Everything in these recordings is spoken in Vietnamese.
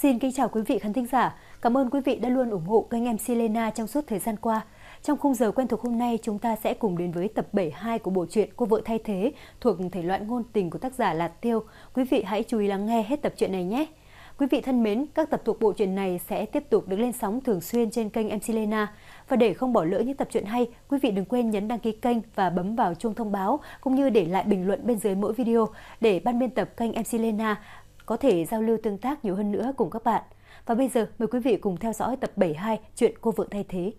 Xin kính chào quý vị khán thính giả. Cảm ơn quý vị đã luôn ủng hộ kênh MC Lena trong suốt thời gian qua. Trong khung giờ quen thuộc hôm nay, chúng ta sẽ cùng đến với tập 72 của bộ truyện Cô vợ thay thế thuộc thể loại ngôn tình của tác giả Lạt Tiêu. Quý vị hãy chú ý lắng nghe hết tập truyện này nhé. Quý vị thân mến, các tập thuộc bộ truyện này sẽ tiếp tục được lên sóng thường xuyên trên kênh MC Lena. Và để không bỏ lỡ những tập truyện hay, quý vị đừng quên nhấn đăng ký kênh và bấm vào chuông thông báo, cũng như để lại bình luận bên dưới mỗi video để ban biên tập kênh MC Lena có thể giao lưu tương tác nhiều hơn nữa cùng các bạn. Và bây giờ mời quý vị cùng theo dõi tập 72 chuyện Cô vợ thay thế.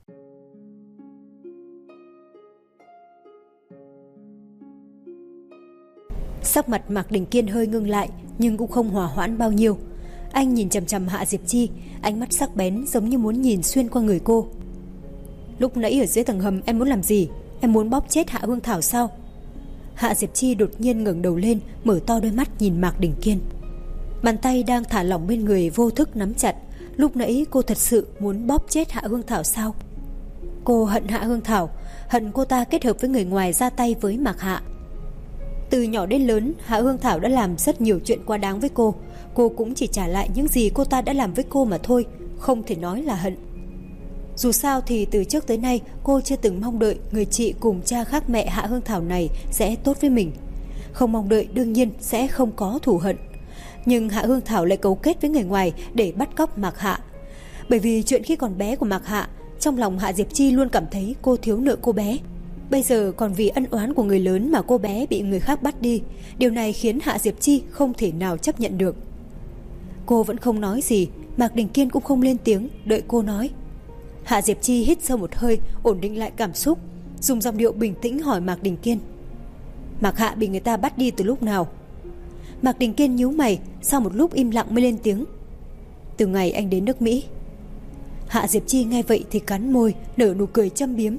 Sắc mặt Mạc Đình Kiên hơi ngưng lại nhưng cũng không hòa hoãn bao nhiêu. Anh nhìn chằm chằm Hạ Diệp Chi, ánh mắt sắc bén giống như muốn nhìn xuyên qua người cô. Lúc nãy ở dưới tầng hầm em muốn làm gì? Em muốn bóp chết Hạ Hương Thảo sao? Hạ Diệp Chi đột nhiên ngẩng đầu lên, mở to đôi mắt nhìn Mạc Đình Kiên. Bàn tay đang thả lỏng bên người vô thức nắm chặt. Lúc nãy cô thật sự muốn bóp chết Hạ Hương Thảo sao? Cô hận Hạ Hương Thảo, hận cô ta kết hợp với người ngoài ra tay với Mạc Hạ. Từ nhỏ đến lớn, Hạ Hương Thảo đã làm rất nhiều chuyện quá đáng với cô. Cô cũng chỉ trả lại những gì cô ta đã làm với cô mà thôi, không thể nói là hận. Dù sao thì từ trước tới nay cô chưa từng mong đợi người chị cùng cha khác mẹ Hạ Hương Thảo này sẽ tốt với mình. Không mong đợi đương nhiên sẽ không có thù hận. Nhưng Hạ Hương Thảo lại cấu kết với người ngoài để bắt cóc Mạc Hạ. Bởi vì chuyện khi còn bé của Mạc Hạ, trong lòng Hạ Diệp Chi luôn cảm thấy cô thiếu nợ cô bé. Bây giờ còn vì ân oán của người lớn mà cô bé bị người khác bắt đi. Điều này khiến Hạ Diệp Chi không thể nào chấp nhận được. Cô vẫn không nói gì, Mạc Đình Kiên cũng không lên tiếng, đợi cô nói. Hạ Diệp Chi hít sâu một hơi, ổn định lại cảm xúc, dùng giọng điệu bình tĩnh hỏi Mạc Đình Kiên. Mạc Hạ bị người ta bắt đi từ lúc nào? Mạc Đình Kiên nhíu mày, sau một lúc im lặng mới lên tiếng. Từ ngày anh đến nước Mỹ. Hạ Diệp Chi nghe vậy thì cắn môi, nở nụ cười châm biếm.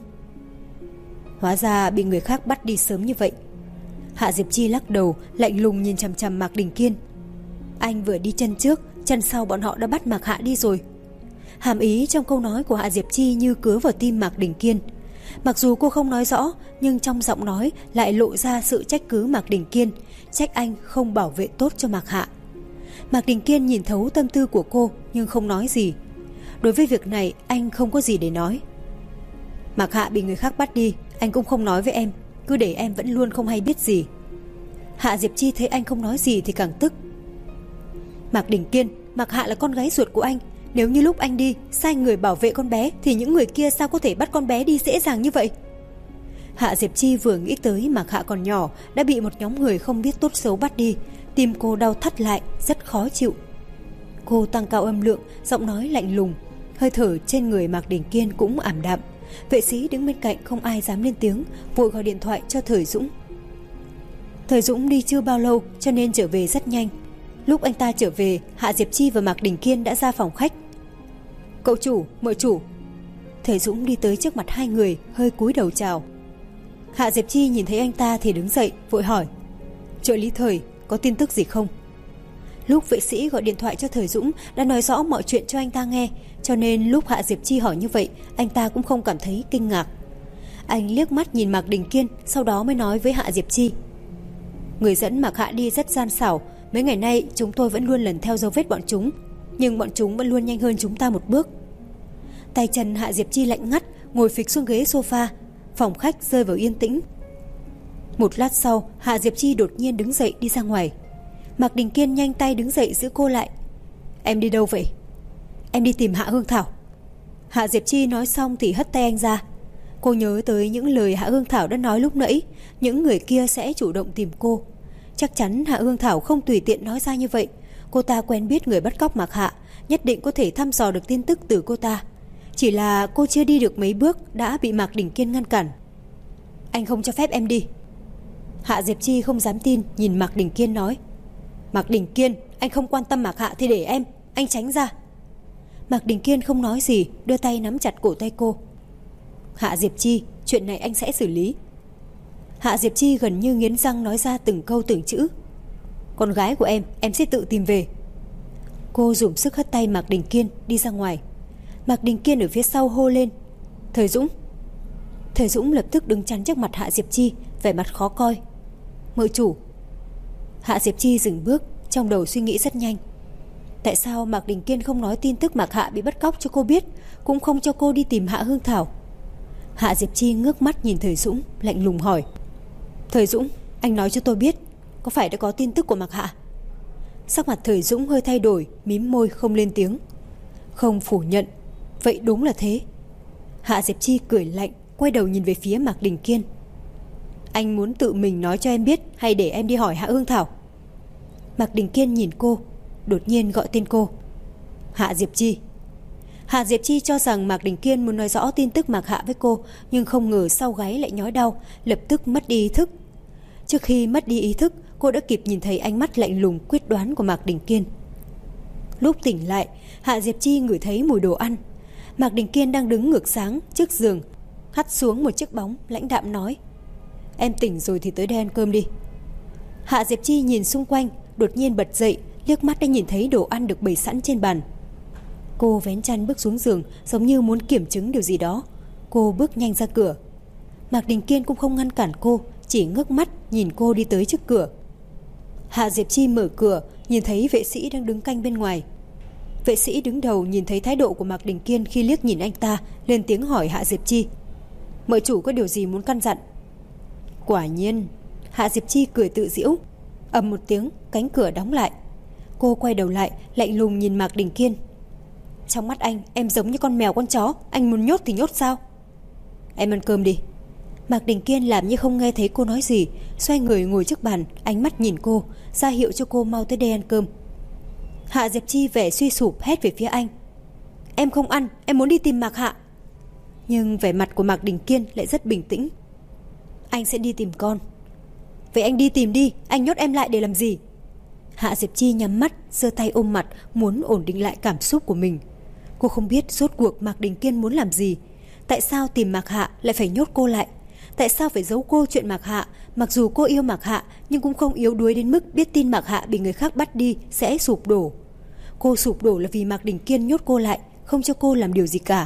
Hóa ra bị người khác bắt đi sớm như vậy. Hạ Diệp Chi lắc đầu, lạnh lùng nhìn chằm chằm Mạc Đình Kiên. Anh vừa đi chân trước, chân sau bọn họ đã bắt Mạc Hạ đi rồi. Hàm ý trong câu nói của Hạ Diệp Chi như cứa vào tim Mạc Đình Kiên. Mặc dù cô không nói rõ, nhưng trong giọng nói lại lộ ra sự trách cứ Mạc Đình Kiên, trách anh không bảo vệ tốt cho Mạc Hạ. Mạc Đình Kiên nhìn thấu tâm tư của cô nhưng không nói gì. Đối với việc này anh không có gì để nói. Mạc Hạ bị người khác bắt đi, anh cũng không nói với em, cứ để em vẫn luôn không hay biết gì. Hạ Diệp Chi thấy anh không nói gì thì càng tức. Mạc Đình Kiên, Mạc Hạ là con gái ruột của anh. Nếu như lúc anh đi sai người bảo vệ con bé thì những người kia sao có thể bắt con bé đi dễ dàng như vậy? Hạ Diệp Chi vừa nghĩ tới Mạc Hạ còn nhỏ đã bị một nhóm người không biết tốt xấu bắt đi, tim cô đau thắt lại, rất khó chịu. Cô tăng cao âm lượng, giọng nói lạnh lùng. Hơi thở trên người Mạc Đình Kiên cũng ảm đạm. Vệ sĩ đứng bên cạnh không ai dám lên tiếng, vội gọi điện thoại cho Thời Dũng. Thời Dũng đi chưa bao lâu cho nên trở về rất nhanh. Lúc anh ta trở về, Hạ Diệp Chi và Mạc Đình Kiên đã ra phòng khách. Cậu chủ, mời chủ. Thời Dũng đi tới trước mặt hai người, hơi cúi đầu chào. Hạ Diệp Chi nhìn thấy anh ta thì đứng dậy, vội hỏi. Trợ lý Thời, có tin tức gì không? Lúc vệ sĩ gọi điện thoại cho Thời Dũng đã nói rõ mọi chuyện cho anh ta nghe, cho nên lúc Hạ Diệp Chi hỏi như vậy, anh ta cũng không cảm thấy kinh ngạc. Anh liếc mắt nhìn Mạc Đình Kiên, sau đó mới nói với Hạ Diệp Chi. Người dẫn Mạc Hạ đi rất gian xảo, mấy ngày nay chúng tôi vẫn luôn lần theo dấu vết bọn chúng, nhưng bọn chúng vẫn luôn nhanh hơn chúng ta một bước. Tay chân Hạ Diệp Chi lạnh ngắt, ngồi phịch xuống ghế sofa. Phòng khách rơi vào yên tĩnh. Một lát sau, Hạ Diệp Chi đột nhiên đứng dậy đi ra ngoài. Mạc Đình Kiên nhanh tay đứng dậy giữ cô lại. Em đi đâu vậy? Em đi tìm Hạ Hương Thảo. Hạ Diệp Chi nói xong thì hất tay anh ra. Cô nhớ tới những lời Hạ Hương Thảo đã nói lúc nãy, những người kia sẽ chủ động tìm cô. Chắc chắn Hạ Hương Thảo không tùy tiện nói ra như vậy. Cô ta quen biết người bắt cóc Mạc Hạ, nhất định có thể thăm dò được tin tức từ cô ta. Chỉ là cô chưa đi được mấy bước đã bị Mạc Đình Kiên ngăn cản. Anh không cho phép em đi. Hạ Diệp Chi không dám tin, nhìn Mạc Đình Kiên nói. Mạc Đình Kiên, anh không quan tâm Mạc Hạ thì để em, anh tránh ra. Mạc Đình Kiên không nói gì, đưa tay nắm chặt cổ tay cô. Hạ Diệp Chi, chuyện này anh sẽ xử lý. Hạ Diệp Chi gần như nghiến răng nói ra từng câu từng chữ. Con gái của em sẽ tự tìm về. Cô dùng sức hất tay Mạc Đình Kiên đi ra ngoài. Mạc Đình Kiên ở phía sau hô lên. Thời Dũng. Thời Dũng lập tức đứng chắn trước mặt Hạ Diệp Chi, vẻ mặt khó coi. Mợ chủ. Hạ Diệp Chi dừng bước, trong đầu suy nghĩ rất nhanh. Tại sao Mạc Đình Kiên không nói tin tức Mạc Hạ bị bắt cóc cho cô biết, cũng không cho cô đi tìm Hạ Hương Thảo? Hạ Diệp Chi ngước mắt nhìn Thời Dũng, lạnh lùng hỏi: Thời Dũng, anh nói cho tôi biết, có phải đã có tin tức của Mạc Hạ? Sắc mặt Thời Dũng hơi thay đổi, mím môi không lên tiếng. Không phủ nhận, vậy đúng là thế. Hạ Diệp Chi cười lạnh, quay đầu nhìn về phía Mạc Đình Kiên. Anh muốn tự mình nói cho em biết hay để em đi hỏi Hạ Hương Thảo? Mạc Đình Kiên nhìn cô, đột nhiên gọi tên cô: Hạ Diệp Chi. Hạ Diệp Chi cho rằng Mạc Đình Kiên muốn nói rõ tin tức Mạc Hạ với cô, nhưng không ngờ sau gáy lại nhói đau, lập tức mất đi ý thức. Trước khi mất đi ý thức, cô đã kịp nhìn thấy ánh mắt lạnh lùng quyết đoán của Mạc Đình Kiên. Lúc tỉnh lại, Hạ Diệp Chi ngửi thấy mùi đồ ăn. Mạc Đình Kiên đang đứng ngược sáng trước giường, hắt xuống một chiếc bóng, lãnh đạm nói: Em tỉnh rồi thì tới đây ăn cơm đi. Hạ Diệp Chi nhìn xung quanh, đột nhiên bật dậy, liếc mắt đã nhìn thấy đồ ăn được bày sẵn trên bàn. Cô vén chăn bước xuống giường, giống như muốn kiểm chứng điều gì đó. Cô bước nhanh ra cửa. Mạc Đình Kiên cũng không ngăn cản cô, chỉ ngước mắt nhìn cô đi tới trước cửa. Hạ Diệp Chi mở cửa, nhìn thấy vệ sĩ đang đứng canh bên ngoài. Vệ sĩ đứng đầu nhìn thấy thái độ của Mạc Đình Kiên khi liếc nhìn anh ta, lên tiếng hỏi Hạ Diệp Chi: Mợ chủ có điều gì muốn căn dặn? Quả nhiên. Hạ Diệp Chi cười tự giễu. Ầm một tiếng, cánh cửa đóng lại. Cô quay đầu lại, lạnh lùng nhìn Mạc Đình Kiên. Trong mắt anh, em giống như con mèo con chó, anh muốn nhốt thì nhốt sao? Em ăn cơm đi. Mạc Đình Kiên làm như không nghe thấy cô nói gì, xoay người ngồi trước bàn, ánh mắt nhìn cô, ra hiệu cho cô mau tới đây ăn cơm. Hạ Diệp Chi vẻ suy sụp hét về phía anh: Em không ăn, em muốn đi tìm Mạc Hạ. Nhưng vẻ mặt của Mạc Đình Kiên lại rất bình tĩnh. Anh sẽ đi tìm con. Vậy anh đi tìm đi, anh nhốt em lại để làm gì? Hạ Diệp Chi nhắm mắt, giơ tay ôm mặt, muốn ổn định lại cảm xúc của mình. Cô không biết rốt cuộc Mạc Đình Kiên muốn làm gì. Tại sao tìm Mạc Hạ lại phải nhốt cô lại? Tại sao phải giấu cô chuyện Mạc Hạ? Mặc dù cô yêu Mạc Hạ, nhưng cũng không yếu đuối đến mức biết tin Mạc Hạ bị người khác bắt đi sẽ sụp đổ. Cô sụp đổ là vì Mạc Đình Kiên nhốt cô lại, không cho cô làm điều gì cả.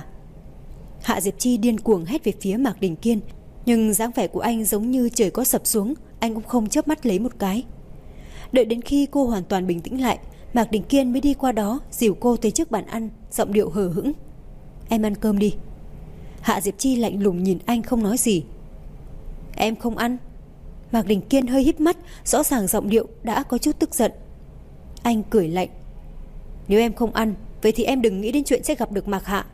Hạ Diệp Chi điên cuồng hét về phía Mạc Đình Kiên, nhưng dáng vẻ của anh giống như trời có sập xuống, anh cũng không chớp mắt lấy một cái. Đợi đến khi cô hoàn toàn bình tĩnh lại, Mạc Đình Kiên mới đi qua đó dìu cô tới trước bàn ăn, giọng điệu hờ hững: Em ăn cơm đi. Hạ Diệp Chi lạnh lùng nhìn anh không nói gì. Em không ăn. Mạc Đình Kiên hơi híp mắt, rõ ràng giọng điệu đã có chút tức giận. Anh cười lạnh: Nếu em không ăn, vậy thì em đừng nghĩ đến chuyện sẽ gặp được Mạc Hạ.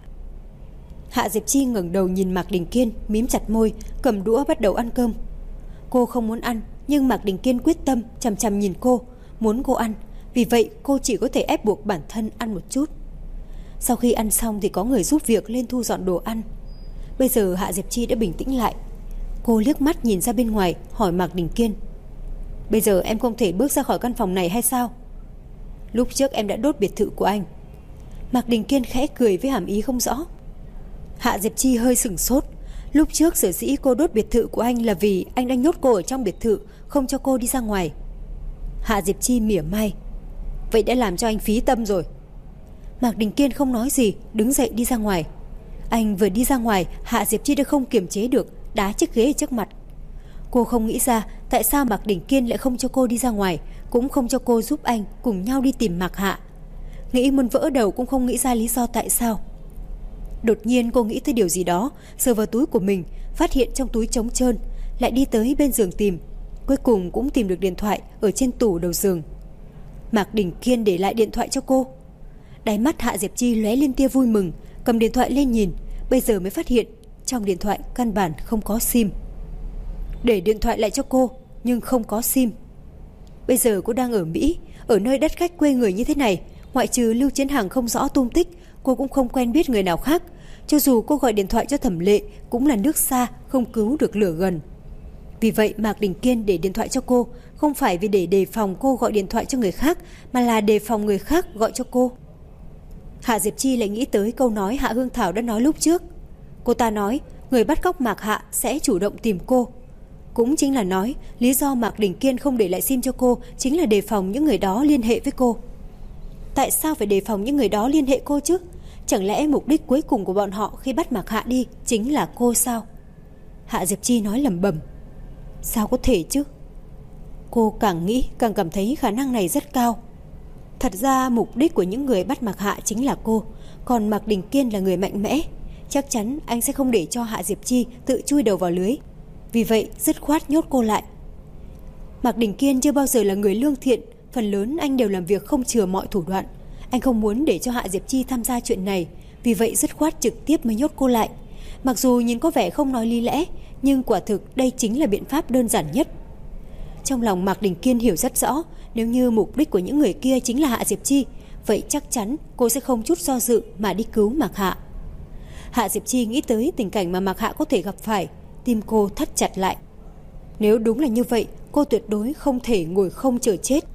Hạ Diệp Chi ngẩng đầu nhìn Mạc Đình Kiên, mím chặt môi, cầm đũa bắt đầu ăn cơm. Cô không muốn ăn, nhưng Mạc Đình Kiên quyết tâm chằm chằm nhìn cô, muốn cô ăn. Vì vậy cô chỉ có thể ép buộc bản thân ăn một chút. Sau khi ăn xong thì có người giúp việc lên thu dọn đồ ăn. Bây giờ Hạ Diệp Chi đã bình tĩnh lại. Cô liếc mắt nhìn ra bên ngoài, hỏi Mạc Đình Kiên: Bây giờ em không thể bước ra khỏi căn phòng này hay sao? Lúc trước em đã đốt biệt thự của anh. Mạc Đình Kiên khẽ cười với hàm ý không rõ. Hạ Diệp Chi hơi sửng sốt. Lúc trước sở dĩ cô đốt biệt thự của anh là vì anh đang nhốt cô ở trong biệt thự, không cho cô đi ra ngoài. Hạ Diệp Chi mỉa mai: Vậy đã làm cho anh phí tâm rồi. Mạc Đình Kiên không nói gì, đứng dậy đi ra ngoài. Anh vừa đi ra ngoài, Hạ Diệp Chi đã không kiềm chế được, đá chiếc ghế ở trước mặt. Cô không nghĩ ra tại sao Mạc Đình Kiên lại không cho cô đi ra ngoài, cũng không cho cô giúp anh cùng nhau đi tìm Mạc Hạ. Nghĩ muốn vỡ đầu cũng không nghĩ ra lý do tại sao. Đột nhiên cô nghĩ tới điều gì đó, sờ vào túi của mình, phát hiện trong túi trống trơn, lại đi tới bên giường tìm. Cuối cùng cũng tìm được điện thoại ở trên tủ đầu giường. Mạc Đình Kiên để lại điện thoại cho cô. Đáy mắt Hạ Diệp Chi lóe lên tia vui mừng, cầm điện thoại lên nhìn, bây giờ mới phát hiện trong điện thoại căn bản không có sim. Để điện thoại lại cho cô, nhưng không có sim. Bây giờ cô đang ở Mỹ, ở nơi đất khách quê người như thế này, ngoại trừ Lưu Chiến Hằng không rõ tung tích, cô cũng không quen biết người nào khác. Cho dù cô gọi điện thoại cho Thẩm Lệ, cũng là nước xa, không cứu được lửa gần. Vì vậy Mạc Đình Kiên để điện thoại cho cô, không phải vì để đề phòng cô gọi điện thoại cho người khác, mà là đề phòng người khác gọi cho cô. Hạ Diệp Chi lại nghĩ tới câu nói Hạ Hương Thảo đã nói lúc trước. Cô ta nói người bắt cóc Mạc Hạ sẽ chủ động tìm cô. Cũng chính là nói lý do Mạc Đình Kiên không để lại sim cho cô chính là đề phòng những người đó liên hệ với cô. Tại sao phải đề phòng những người đó liên hệ cô chứ? Chẳng lẽ mục đích cuối cùng của bọn họ khi bắt Mạc Hạ đi chính là cô sao? Hạ Diệp Chi nói lẩm bẩm. Sao có thể chứ? Cô càng nghĩ càng cảm thấy khả năng này rất cao. Thật ra mục đích của những người bắt Mạc Hạ chính là cô, còn Mạc Đình Kiên là người mạnh mẽ. Chắc chắn anh sẽ không để cho Hạ Diệp Chi tự chui đầu vào lưới. Vì vậy dứt khoát nhốt cô lại. Mạc Đình Kiên chưa bao giờ là người lương thiện, phần lớn anh đều làm việc không chừa mọi thủ đoạn. Anh không muốn để cho Hạ Diệp Chi tham gia chuyện này, vì vậy dứt khoát trực tiếp mới nhốt cô lại. Mặc dù nhìn có vẻ không nói lý lẽ, nhưng quả thực đây chính là biện pháp đơn giản nhất. Trong lòng Mạc Đình Kiên hiểu rất rõ, nếu như mục đích của những người kia chính là Hạ Diệp Chi, vậy chắc chắn cô sẽ không chút do dự mà đi cứu Mạc Hạ. Hạ Diệp Chi nghĩ tới tình cảnh mà Mạc Hạ có thể gặp phải, tim cô thắt chặt lại. Nếu đúng là như vậy, cô tuyệt đối không thể ngồi không chờ chết.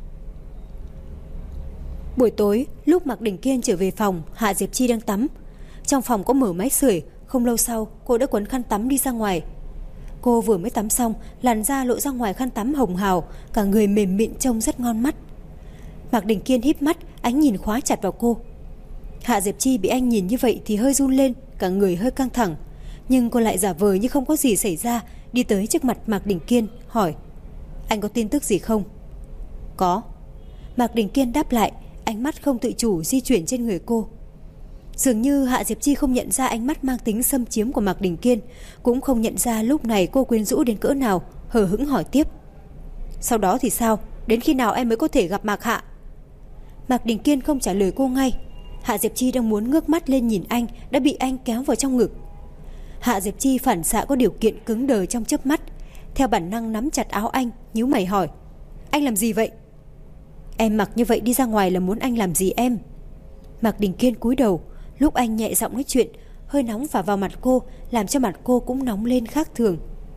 Buổi tối, lúc Mạc Đình Kiên trở về phòng, Hạ Diệp Chi đang tắm. Trong phòng có mở máy sưởi, không lâu sau cô đã quấn khăn tắm đi ra ngoài. Cô vừa mới tắm xong, làn da lộ ra ngoài khăn tắm hồng hào, cả người mềm mịn trông rất ngon mắt. Mạc Đình Kiên híp mắt, ánh nhìn khóa chặt vào cô. Hạ Diệp Chi bị anh nhìn như vậy thì hơi run lên, cả người hơi căng thẳng, nhưng cô lại giả vờ như không có gì xảy ra, đi tới trước mặt Mạc Đình Kiên, hỏi: "Anh có tin tức gì không?" "Có." Mạc Đình Kiên đáp lại, ánh mắt không tự chủ di chuyển trên người cô. Dường như Hạ Diệp Chi không nhận ra ánh mắt mang tính xâm chiếm của Mạc Đình Kiên, cũng không nhận ra lúc này cô quyến rũ đến cỡ nào, hờ hững hỏi tiếp: "Sau đó thì sao? Đến khi nào em mới có thể gặp Mạc Hạ?" Mạc Đình Kiên không trả lời cô ngay. Hạ Diệp Chi đang muốn ngước mắt lên nhìn anh, đã bị anh kéo vào trong ngực. Hạ Diệp Chi phản xạ có điều kiện cứng đờ trong chớp mắt, theo bản năng nắm chặt áo anh, nhíu mày hỏi: "Anh làm gì vậy?" "Em mặc như vậy đi ra ngoài là muốn anh làm gì em?" Mạc Đình Kiên cúi đầu, lúc anh nhẹ giọng nói chuyện, hơi nóng phả vào mặt cô, làm cho mặt cô cũng nóng lên khác thường.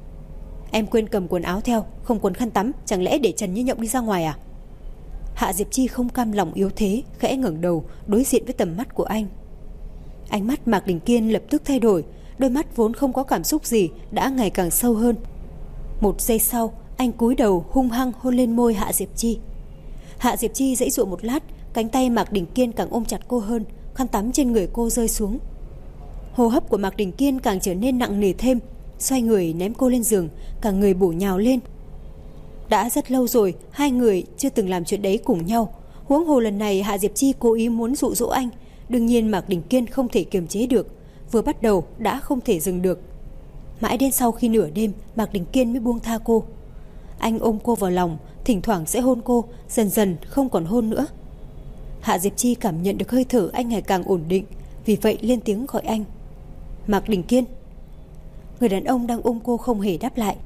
"Em quên cầm quần áo theo, không quấn khăn tắm, chẳng lẽ để trần như nhộng đi ra ngoài à?" Hạ Diệp Chi không cam lòng yếu thế, khẽ ngẩng đầu đối diện với tầm mắt của anh. Ánh mắt Mạc Đình Kiên lập tức thay đổi, đôi mắt vốn không có cảm xúc gì đã ngày càng sâu hơn. Một giây sau, anh cúi đầu hung hăng hôn lên môi Hạ Diệp Chi. Hạ Diệp Chi giãy giụa một lát, cánh tay Mạc Đình Kiên càng ôm chặt cô hơn, khăn tắm trên người cô rơi xuống. Hô hấp của Mạc Đình Kiên càng trở nên nặng nề thêm, xoay người ném cô lên giường, cả người bổ nhào lên. Đã rất lâu rồi hai người chưa từng làm chuyện đấy cùng nhau, huống hồ lần này Hạ Diệp Chi cố ý muốn dụ dỗ anh, đương nhiên Mạc Đình Kiên không thể kiềm chế được, vừa bắt đầu đã không thể dừng được. Mãi đến sau khi nửa đêm, Mạc Đình Kiên mới buông tha cô. Anh ôm cô vào lòng, thỉnh thoảng sẽ hôn cô, dần dần không còn hôn nữa. Hạ Diệp Chi cảm nhận được hơi thở anh ngày càng ổn định, vì vậy lên tiếng gọi anh: "Mạc Đình Kiên." Người đàn ông đang ôm cô không hề đáp lại.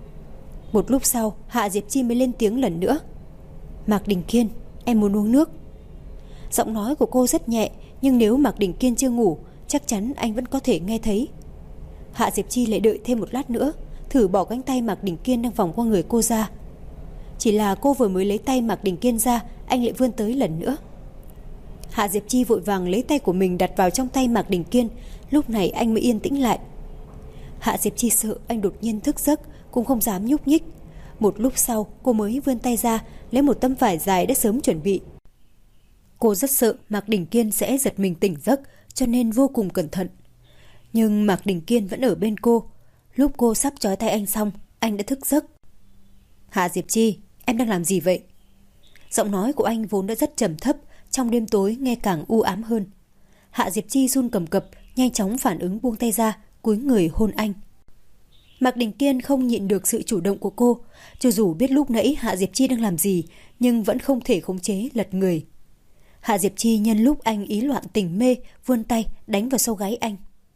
Một lúc sau, Hạ Diệp Chi mới lên tiếng lần nữa: "Mạc Đình Kiên, em muốn uống nước." Giọng nói của cô rất nhẹ, nhưng nếu Mạc Đình Kiên chưa ngủ, chắc chắn anh vẫn có thể nghe thấy. Hạ Diệp Chi lại đợi thêm một lát nữa, thử bỏ cánh tay Mạc Đình Kiên đang vòng qua người cô ra. Chỉ là cô vừa mới lấy tay Mạc Đình Kiên ra, anh lại vươn tới lần nữa. Hạ Diệp Chi vội vàng lấy tay của mình đặt vào trong tay Mạc Đình Kiên, lúc này anh mới yên tĩnh lại. Hạ Diệp Chi sợ anh đột nhiên thức giấc, cũng không dám nhúc nhích. Một lúc sau, cô mới vươn tay ra, lấy một tấm vải dài đã sớm chuẩn bị. Cô rất sợ Mạc Đình Kiên sẽ giật mình tỉnh giấc, cho nên vô cùng cẩn thận. Nhưng Mạc Đình Kiên vẫn ở bên cô. Lúc cô sắp trói tay anh xong, anh đã thức giấc. "Hạ Diệp Chi, em đang làm gì vậy?" Giọng nói của anh vốn đã rất trầm thấp, trong đêm tối nghe càng u ám hơn. Hạ Diệp Chi run cầm cập, nhanh chóng phản ứng buông tay ra, cúi người hôn anh. Mạc Đình Kiên không nhịn được sự chủ động của cô, cho dù biết lúc nãy Hạ Diệp Chi đang làm gì, nhưng vẫn không thể khống chế lật người. Hạ Diệp Chi nhân lúc anh ý loạn tình mê, vươn tay đánh vào sau gáy anh.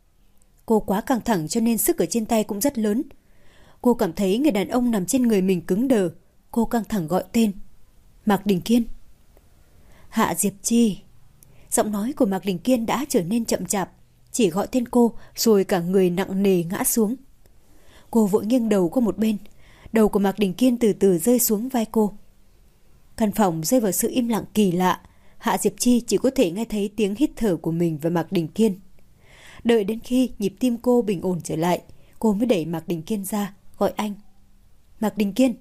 Cô quá căng thẳng cho nên sức ở trên tay cũng rất lớn. Cô cảm thấy người đàn ông nằm trên người mình cứng đờ. Cô căng thẳng gọi tên: "Mạc Đình Kiên." "Hạ Diệp Chi." Giọng nói của Mạc Đình Kiên đã trở nên chậm chạp, chỉ gọi tên cô rồi cả người nặng nề ngã xuống. Cô vội nghiêng đầu qua một bên, đầu của Mạc Đình Kiên từ từ rơi xuống vai cô. Căn phòng rơi vào sự im lặng kỳ lạ. Hạ Diệp Chi chỉ có thể nghe thấy tiếng hít thở của mình và Mạc Đình Kiên. Đợi đến khi nhịp tim cô bình ổn trở lại, cô mới đẩy Mạc Đình Kiên ra, gọi anh: "Mạc Đình Kiên."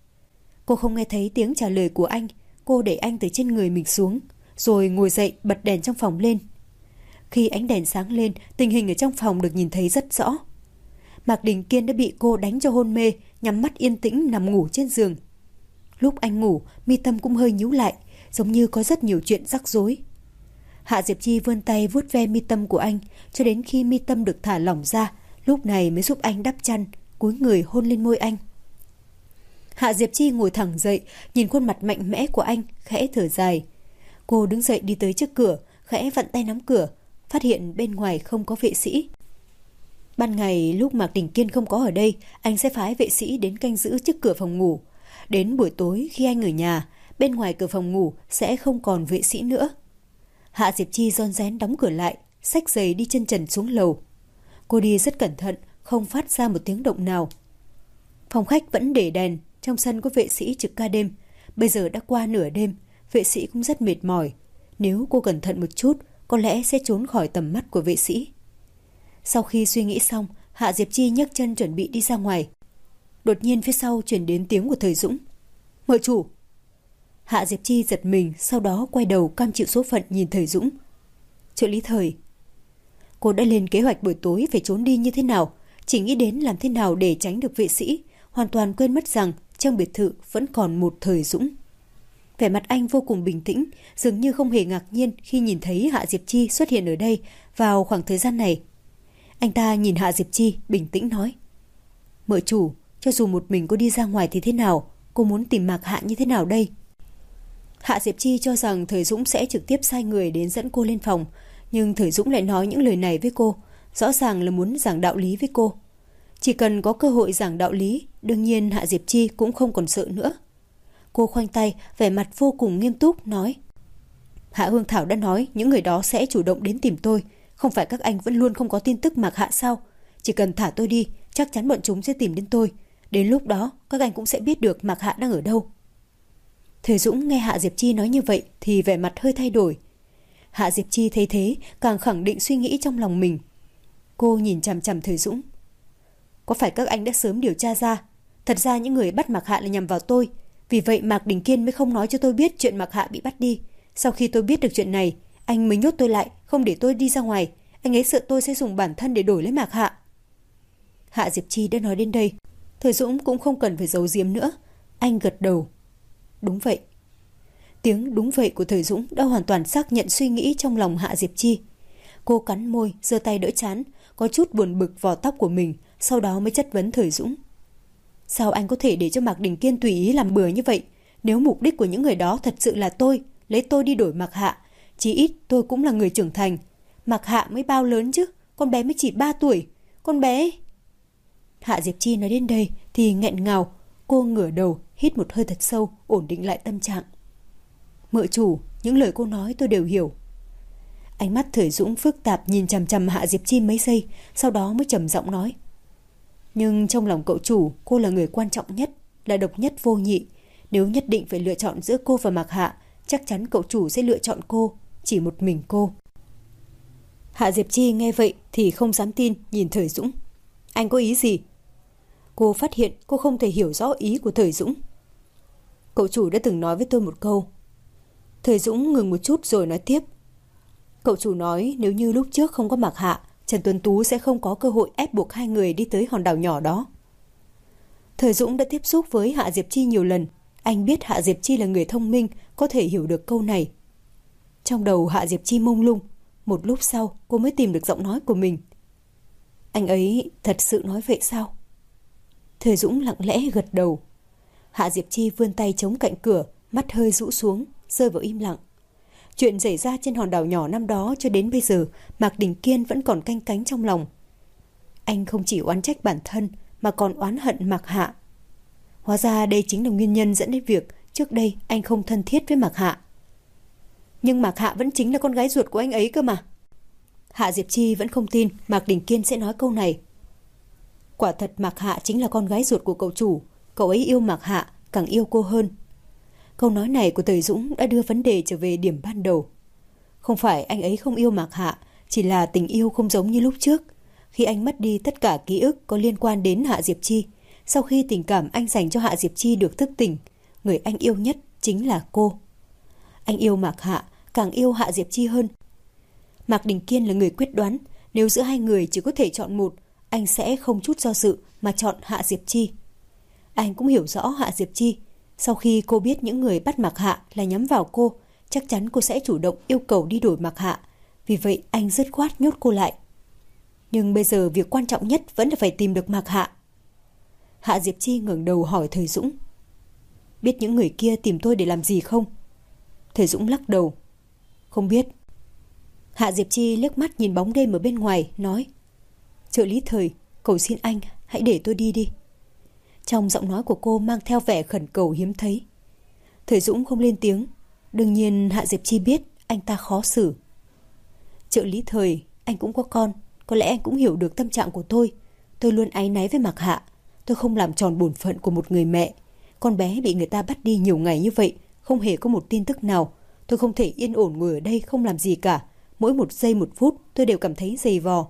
Cô không nghe thấy tiếng trả lời của anh. Cô đẩy anh từ trên người mình xuống, rồi ngồi dậy bật đèn trong phòng lên. Khi ánh đèn sáng lên, tình hình ở trong phòng được nhìn thấy rất rõ. Mạc Đình Kiên đã bị cô đánh cho hôn mê, nhắm mắt yên tĩnh nằm ngủ trên giường. Lúc anh ngủ, mi tâm cũng hơi nhíu lại, giống như có rất nhiều chuyện rắc rối. Hạ Diệp Chi vươn tay vuốt ve mi tâm của anh cho đến khi mi tâm được thả lỏng ra, lúc này mới giúp anh đắp chăn, cúi người hôn lên môi anh. Hạ Diệp Chi ngồi thẳng dậy, nhìn khuôn mặt mạnh mẽ của anh, khẽ thở dài. Cô đứng dậy đi tới trước cửa, khẽ vặn tay nắm cửa, phát hiện bên ngoài không có vệ sĩ. Ban ngày lúc Mạc Đình Kiên không có ở đây, anh sẽ phái vệ sĩ đến canh giữ trước cửa phòng ngủ. Đến buổi tối khi anh ở nhà, bên ngoài cửa phòng ngủ sẽ không còn vệ sĩ nữa. Hạ Diệp Chi ron rén đóng cửa lại, xách giày đi chân trần xuống lầu. Cô đi rất cẩn thận, không phát ra một tiếng động nào. Phòng khách vẫn để đèn, trong sân có vệ sĩ trực ca đêm. Bây giờ đã qua nửa đêm, vệ sĩ cũng rất mệt mỏi. Nếu cô cẩn thận một chút, có lẽ sẽ trốn khỏi tầm mắt của vệ sĩ. Sau khi suy nghĩ xong, Hạ Diệp Chi nhấc chân chuẩn bị đi ra ngoài. Đột nhiên phía sau truyền đến tiếng của Thời Dũng. Mợ chủ! Hạ Diệp Chi giật mình, sau đó quay đầu cam chịu số phận nhìn Thời Dũng. Trợ lý Thời. Cô đã lên kế hoạch buổi tối phải trốn đi như thế nào, chỉ nghĩ đến làm thế nào để tránh được vệ sĩ, hoàn toàn quên mất rằng trong biệt thự vẫn còn một Thời Dũng. Vẻ mặt anh vô cùng bình tĩnh, dường như không hề ngạc nhiên khi nhìn thấy Hạ Diệp Chi xuất hiện ở đây vào khoảng thời gian này. Anh ta nhìn Hạ Diệp Chi, bình tĩnh nói. Mợ chủ, cho dù một mình cô đi ra ngoài thì thế nào, cô muốn tìm Mạc Hạ như thế nào đây? Hạ Diệp Chi cho rằng Thời Dũng sẽ trực tiếp sai người đến dẫn cô lên phòng, nhưng Thời Dũng lại nói những lời này với cô, rõ ràng là muốn giảng đạo lý với cô. Chỉ cần có cơ hội giảng đạo lý, đương nhiên Hạ Diệp Chi cũng không còn sợ nữa. Cô khoanh tay, vẻ mặt vô cùng nghiêm túc, nói. Hạ Hương Thảo đã nói những người đó sẽ chủ động đến tìm tôi. Không phải các anh vẫn luôn không có tin tức Mạc Hạ sao? Chỉ cần thả tôi đi, chắc chắn bọn chúng sẽ tìm đến tôi. Đến lúc đó, các anh cũng sẽ biết được Mạc Hạ đang ở đâu. Thời Dũng nghe Hạ Diệp Chi nói như vậy thì vẻ mặt hơi thay đổi. Hạ Diệp Chi thấy thế, càng khẳng định suy nghĩ trong lòng mình. Cô nhìn chằm chằm Thời Dũng. Có phải các anh đã sớm điều tra ra? Thật ra những người bắt Mạc Hạ là nhằm vào tôi. Vì vậy Mạc Đình Kiên mới không nói cho tôi biết chuyện Mạc Hạ bị bắt đi. Sau khi tôi biết được chuyện này, anh mới nhốt tôi lại, không để tôi đi ra ngoài. Anh ấy sợ tôi sẽ dùng bản thân để đổi lấy Mạc Hạ. Hạ Diệp Chi đã nói đến đây, Thời Dũng cũng không cần phải giấu giếm nữa. Anh gật đầu. Đúng vậy. Tiếng đúng vậy của Thời Dũng đã hoàn toàn xác nhận suy nghĩ trong lòng Hạ Diệp Chi. Cô cắn môi, giơ tay đỡ trán, có chút buồn bực vò tóc của mình, sau đó mới chất vấn Thời Dũng. Sao anh có thể để cho Mạc Đình Kiên tùy ý làm bừa như vậy? Nếu mục đích của những người đó thật sự là tôi, lấy tôi đi đổi Mạc Hạ, chí ít tôi cũng là người trưởng thành. Mạc Hạ mới bao lớn chứ, con bé mới chỉ 3 tuổi. Con bé... Hạ Diệp Chi nói đến đây thì nghẹn ngào. Cô ngửa đầu, hít một hơi thật sâu, ổn định lại tâm trạng. Mợ chủ, những lời cô nói tôi đều hiểu. Ánh mắt Thời Dũng phức tạp nhìn chằm chằm Hạ Diệp Chi mấy giây, sau đó mới trầm giọng nói. Nhưng trong lòng cậu chủ, cô là người quan trọng nhất, là độc nhất vô nhị. Nếu nhất định phải lựa chọn giữa cô và Mạc Hạ, chắc chắn cậu chủ sẽ lựa chọn cô, chỉ một mình cô. Hạ Diệp Chi nghe vậy thì không dám tin, nhìn Thời Dũng. Anh có ý gì? Cô phát hiện cô không thể hiểu rõ ý của Thời Dũng. Cậu chủ đã từng nói với tôi một câu. Thời Dũng ngừng một chút rồi nói tiếp. Cậu chủ nói nếu như lúc trước không có Mạc Hạ, Trần Tuấn Tú sẽ không có cơ hội ép buộc hai người đi tới hòn đảo nhỏ đó. Thời Dũng đã tiếp xúc với Hạ Diệp Chi nhiều lần. Anh biết Hạ Diệp Chi là người thông minh, có thể hiểu được câu này. Trong đầu Hạ Diệp Chi mông lung. Một lúc sau cô mới tìm được giọng nói của mình. Anh ấy thật sự nói vậy sao? Thời Dũng lặng lẽ gật đầu. Hạ Diệp Chi vươn tay chống cạnh cửa, mắt hơi rũ xuống, rơi vào im lặng. Chuyện xảy ra trên hòn đảo nhỏ năm đó cho đến bây giờ, Mạc Đình Kiên vẫn còn canh cánh trong lòng. Anh không chỉ oán trách bản thân mà còn oán hận Mạc Hạ. Hóa ra đây chính là nguyên nhân dẫn đến việc trước đây anh không thân thiết với Mạc Hạ. Nhưng Mạc Hạ vẫn chính là con gái ruột của anh ấy cơ mà. Hạ Diệp Chi vẫn không tin Mạc Đình Kiên sẽ nói câu này. Quả thật Mạc Hạ chính là con gái ruột của cậu chủ. Cậu ấy yêu Mạc Hạ, càng yêu cô hơn. Câu nói này của Thời Dũng đã đưa vấn đề trở về điểm ban đầu. Không phải anh ấy không yêu Mạc Hạ, chỉ là tình yêu không giống như lúc trước. Khi anh mất đi tất cả ký ức có liên quan đến Hạ Diệp Chi, sau khi tình cảm anh dành cho Hạ Diệp Chi được thức tỉnh, người anh yêu nhất chính là cô. Anh yêu Mạc Hạ, càng yêu Hạ Diệp Chi hơn. Mạc Đình Kiên là người quyết đoán, nếu giữa hai người chỉ có thể chọn một, anh sẽ không chút do dự mà chọn Hạ Diệp Chi. Anh cũng hiểu rõ Hạ Diệp Chi. Sau khi cô biết những người bắt Mạc Hạ là nhắm vào cô, chắc chắn cô sẽ chủ động yêu cầu đi đổi Mạc Hạ. Vì vậy anh dứt khoát nhốt cô lại. Nhưng bây giờ việc quan trọng nhất vẫn là phải tìm được Mạc Hạ. Hạ Diệp Chi ngẩng đầu hỏi Thời Dũng. Biết những người kia tìm tôi để làm gì không? Thời Dũng lắc đầu. Không biết. Hạ Diệp Chi liếc mắt nhìn bóng đêm ở bên ngoài, nói. Trợ lý Thời, cầu xin anh, hãy để tôi đi đi. Trong giọng nói của cô mang theo vẻ khẩn cầu hiếm thấy. Thời Dũng không lên tiếng. Đương nhiên Hạ Diệp Chi biết anh ta khó xử. Trợ lý Thời, anh cũng có con. Có lẽ anh cũng hiểu được tâm trạng của tôi. Tôi luôn áy náy với Mạc Hạ. Tôi không làm tròn bổn phận của một người mẹ. Con bé bị người ta bắt đi nhiều ngày như vậy, không hề có một tin tức nào. Tôi không thể yên ổn ngồi ở đây không làm gì cả. Mỗi một giây một phút tôi đều cảm thấy dày vò.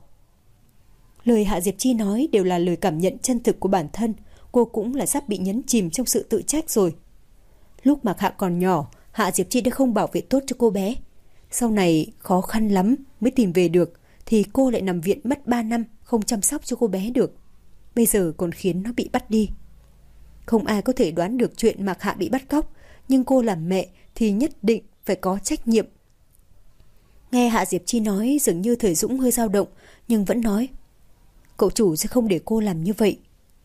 Lời Hạ Diệp Chi nói đều là lời cảm nhận chân thực của bản thân. Cô cũng là sắp bị nhấn chìm trong sự tự trách rồi. Lúc Mạc Hạ còn nhỏ, Hạ Diệp Chi đã không bảo vệ tốt cho cô bé. Sau này khó khăn lắm mới tìm về được, thì cô lại nằm viện mất 3 năm không chăm sóc cho cô bé được. Bây giờ còn khiến nó bị bắt đi. Không ai có thể đoán được chuyện Mạc Hạ bị bắt cóc, nhưng cô làm mẹ thì nhất định phải có trách nhiệm. Nghe Hạ Diệp Chi nói, dường như Thời Dũng hơi dao động, nhưng vẫn nói. Cậu chủ sẽ không để cô làm như vậy.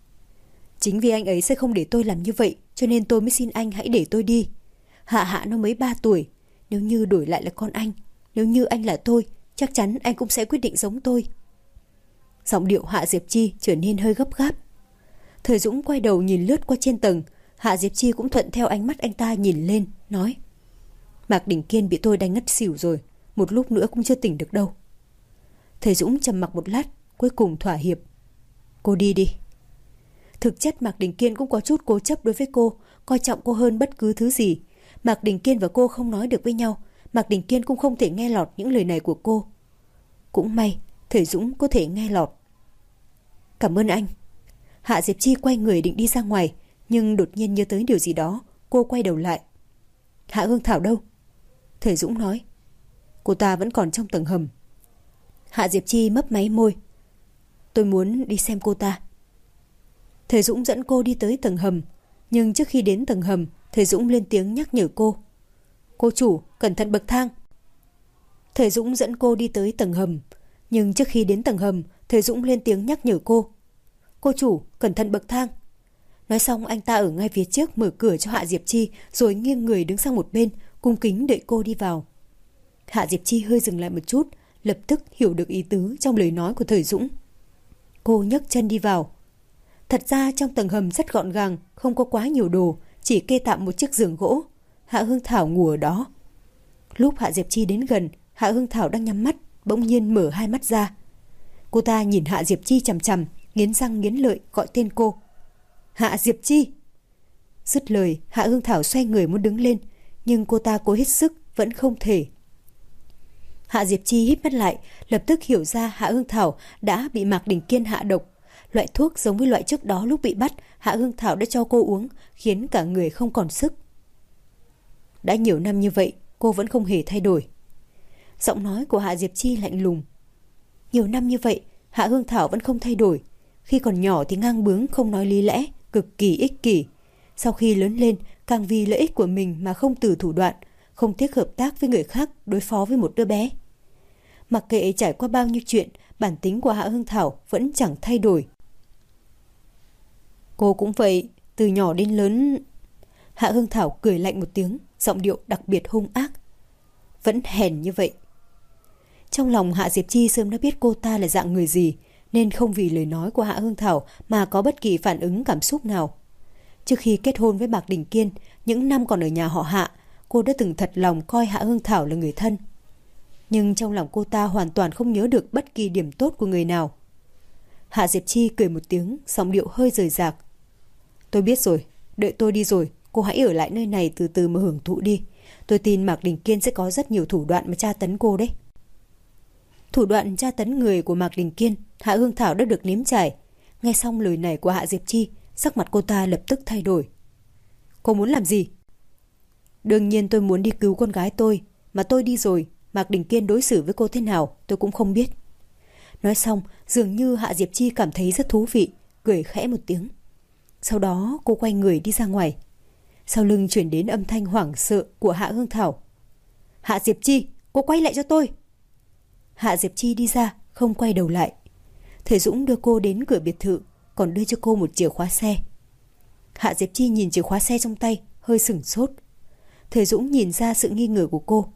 Chính vì anh ấy sẽ không để tôi làm như vậy, cho nên tôi mới xin anh hãy để tôi đi. Hạ nó mới 3 tuổi. Nếu như đổi lại là con anh, nếu như anh là tôi, chắc chắn anh cũng sẽ quyết định giống tôi. Giọng điệu Hạ Diệp Chi trở nên hơi gấp gáp. Thời Dũng quay đầu nhìn lướt qua trên tầng. Hạ Diệp Chi cũng thuận theo ánh mắt anh ta nhìn lên, nói. Mạc Đình Kiên bị tôi đánh ngất xỉu rồi, một lúc nữa cũng chưa tỉnh được đâu. Thời Dũng trầm mặc một lát, cuối cùng thỏa hiệp. Cô đi đi. Thực chất Mạc Đình Kiên cũng có chút cố chấp đối với cô, coi trọng cô hơn bất cứ thứ gì. Mạc Đình Kiên và cô không nói được với nhau. Mạc Đình Kiên cũng không thể nghe lọt những lời này của cô. Cũng may Thời Dũng có thể nghe lọt. Cảm ơn anh. Hạ Diệp Chi quay người định đi ra ngoài, nhưng đột nhiên nhớ tới điều gì đó. Cô quay đầu lại. Hạ Hương Thảo đâu? Thời Dũng nói. Cô ta vẫn còn trong tầng hầm. Hạ Diệp Chi mấp máy môi. Tôi muốn đi xem cô ta. Thời Dũng dẫn cô đi tới tầng hầm. Nhưng trước khi đến tầng hầm, Thời Dũng lên tiếng nhắc nhở cô. Cô chủ, cẩn thận bậc thang. Thời Dũng dẫn cô đi tới tầng hầm. Nhưng trước khi đến tầng hầm, Thời Dũng lên tiếng nhắc nhở cô. Cô chủ, cẩn thận bậc thang. Nói xong anh ta ở ngay phía trước mở cửa cho Hạ Diệp Chi, rồi nghiêng người đứng sang một bên, cung kính đợi cô đi vào. Hạ Diệp Chi hơi dừng lại một chút, lập tức hiểu được ý tứ trong lời nói của Thời Dũng. Cô nhấc chân đi vào. Thật ra trong tầng hầm rất gọn gàng, không có quá nhiều đồ, chỉ kê tạm một chiếc giường gỗ. Hạ Hương Thảo ngủ ở đó. Lúc Hạ Diệp Chi đến gần, Hạ Hương Thảo đang nhắm mắt, bỗng nhiên mở hai mắt ra. Cô ta nhìn Hạ Diệp Chi chằm chằm, nghiến răng nghiến lợi gọi tên cô. Hạ Diệp Chi! Dứt lời, Hạ Hương Thảo xoay người muốn đứng lên, nhưng cô ta cố hết sức vẫn không thể. Hạ Diệp Chi híp mắt lại, lập tức hiểu ra Hạ Hương Thảo đã bị Mạc Đình Kiên hạ độc. Loại thuốc giống với loại trước đó lúc bị bắt, Hạ Hương Thảo đã cho cô uống, khiến cả người không còn sức. Đã nhiều năm như vậy, cô vẫn không hề thay đổi. Giọng nói của Hạ Diệp Chi lạnh lùng. Nhiều năm như vậy, Hạ Hương Thảo vẫn không thay đổi. Khi còn nhỏ thì ngang bướng, không nói lý lẽ, cực kỳ ích kỷ. Sau khi lớn lên, càng vì lợi ích của mình mà không từ thủ đoạn, không tiếc hợp tác với người khác đối phó với một đứa bé. Mặc kệ trải qua bao nhiêu chuyện, bản tính của Hạ Hương Thảo vẫn chẳng thay đổi. Cô cũng vậy, từ nhỏ đến lớn. Hạ Hương Thảo cười lạnh một tiếng, giọng điệu đặc biệt hung ác. Vẫn hèn như vậy. Trong lòng Hạ Diệp Chi sớm đã biết cô ta là dạng người gì, nên không vì lời nói của Hạ Hương Thảo mà có bất kỳ phản ứng cảm xúc nào. Trước khi kết hôn với Mạc Đình Kiên, những năm còn ở nhà họ Hạ, cô đã từng thật lòng coi Hạ Hương Thảo là người thân. Nhưng trong lòng cô ta hoàn toàn không nhớ được bất kỳ điểm tốt của người nào. Hạ Diệp Chi cười một tiếng, giọng điệu hơi rời rạc. Tôi biết rồi, đợi tôi đi rồi, cô hãy ở lại nơi này từ từ mà hưởng thụ đi. Tôi tin Mạc Đình Kiên sẽ có rất nhiều thủ đoạn mà tra tấn cô đấy. Thủ đoạn tra tấn người của Mạc Đình Kiên, Hạ Hương Thảo đã được nếm trải. Nghe xong lời này của Hạ Diệp Chi, sắc mặt cô ta lập tức thay đổi. Cô muốn làm gì? Đương nhiên tôi muốn đi cứu con gái tôi. Mà tôi đi rồi, Mạc Đình Kiên đối xử với cô thế nào tôi cũng không biết. Nói xong, dường như Hạ Diệp Chi cảm thấy rất thú vị, cười khẽ một tiếng. Sau đó cô quay người đi ra ngoài. Sau lưng chuyển đến âm thanh hoảng sợ của Hạ Hương Thảo. Hạ Diệp Chi, cô quay lại cho tôi. Hạ Diệp Chi đi ra, không quay đầu lại. Thời Dũng đưa cô đến cửa biệt thự, còn đưa cho cô một chìa khóa xe. Hạ Diệp Chi nhìn chìa khóa xe trong tay, hơi sửng sốt. Thời Dũng nhìn ra sự nghi ngờ của cô.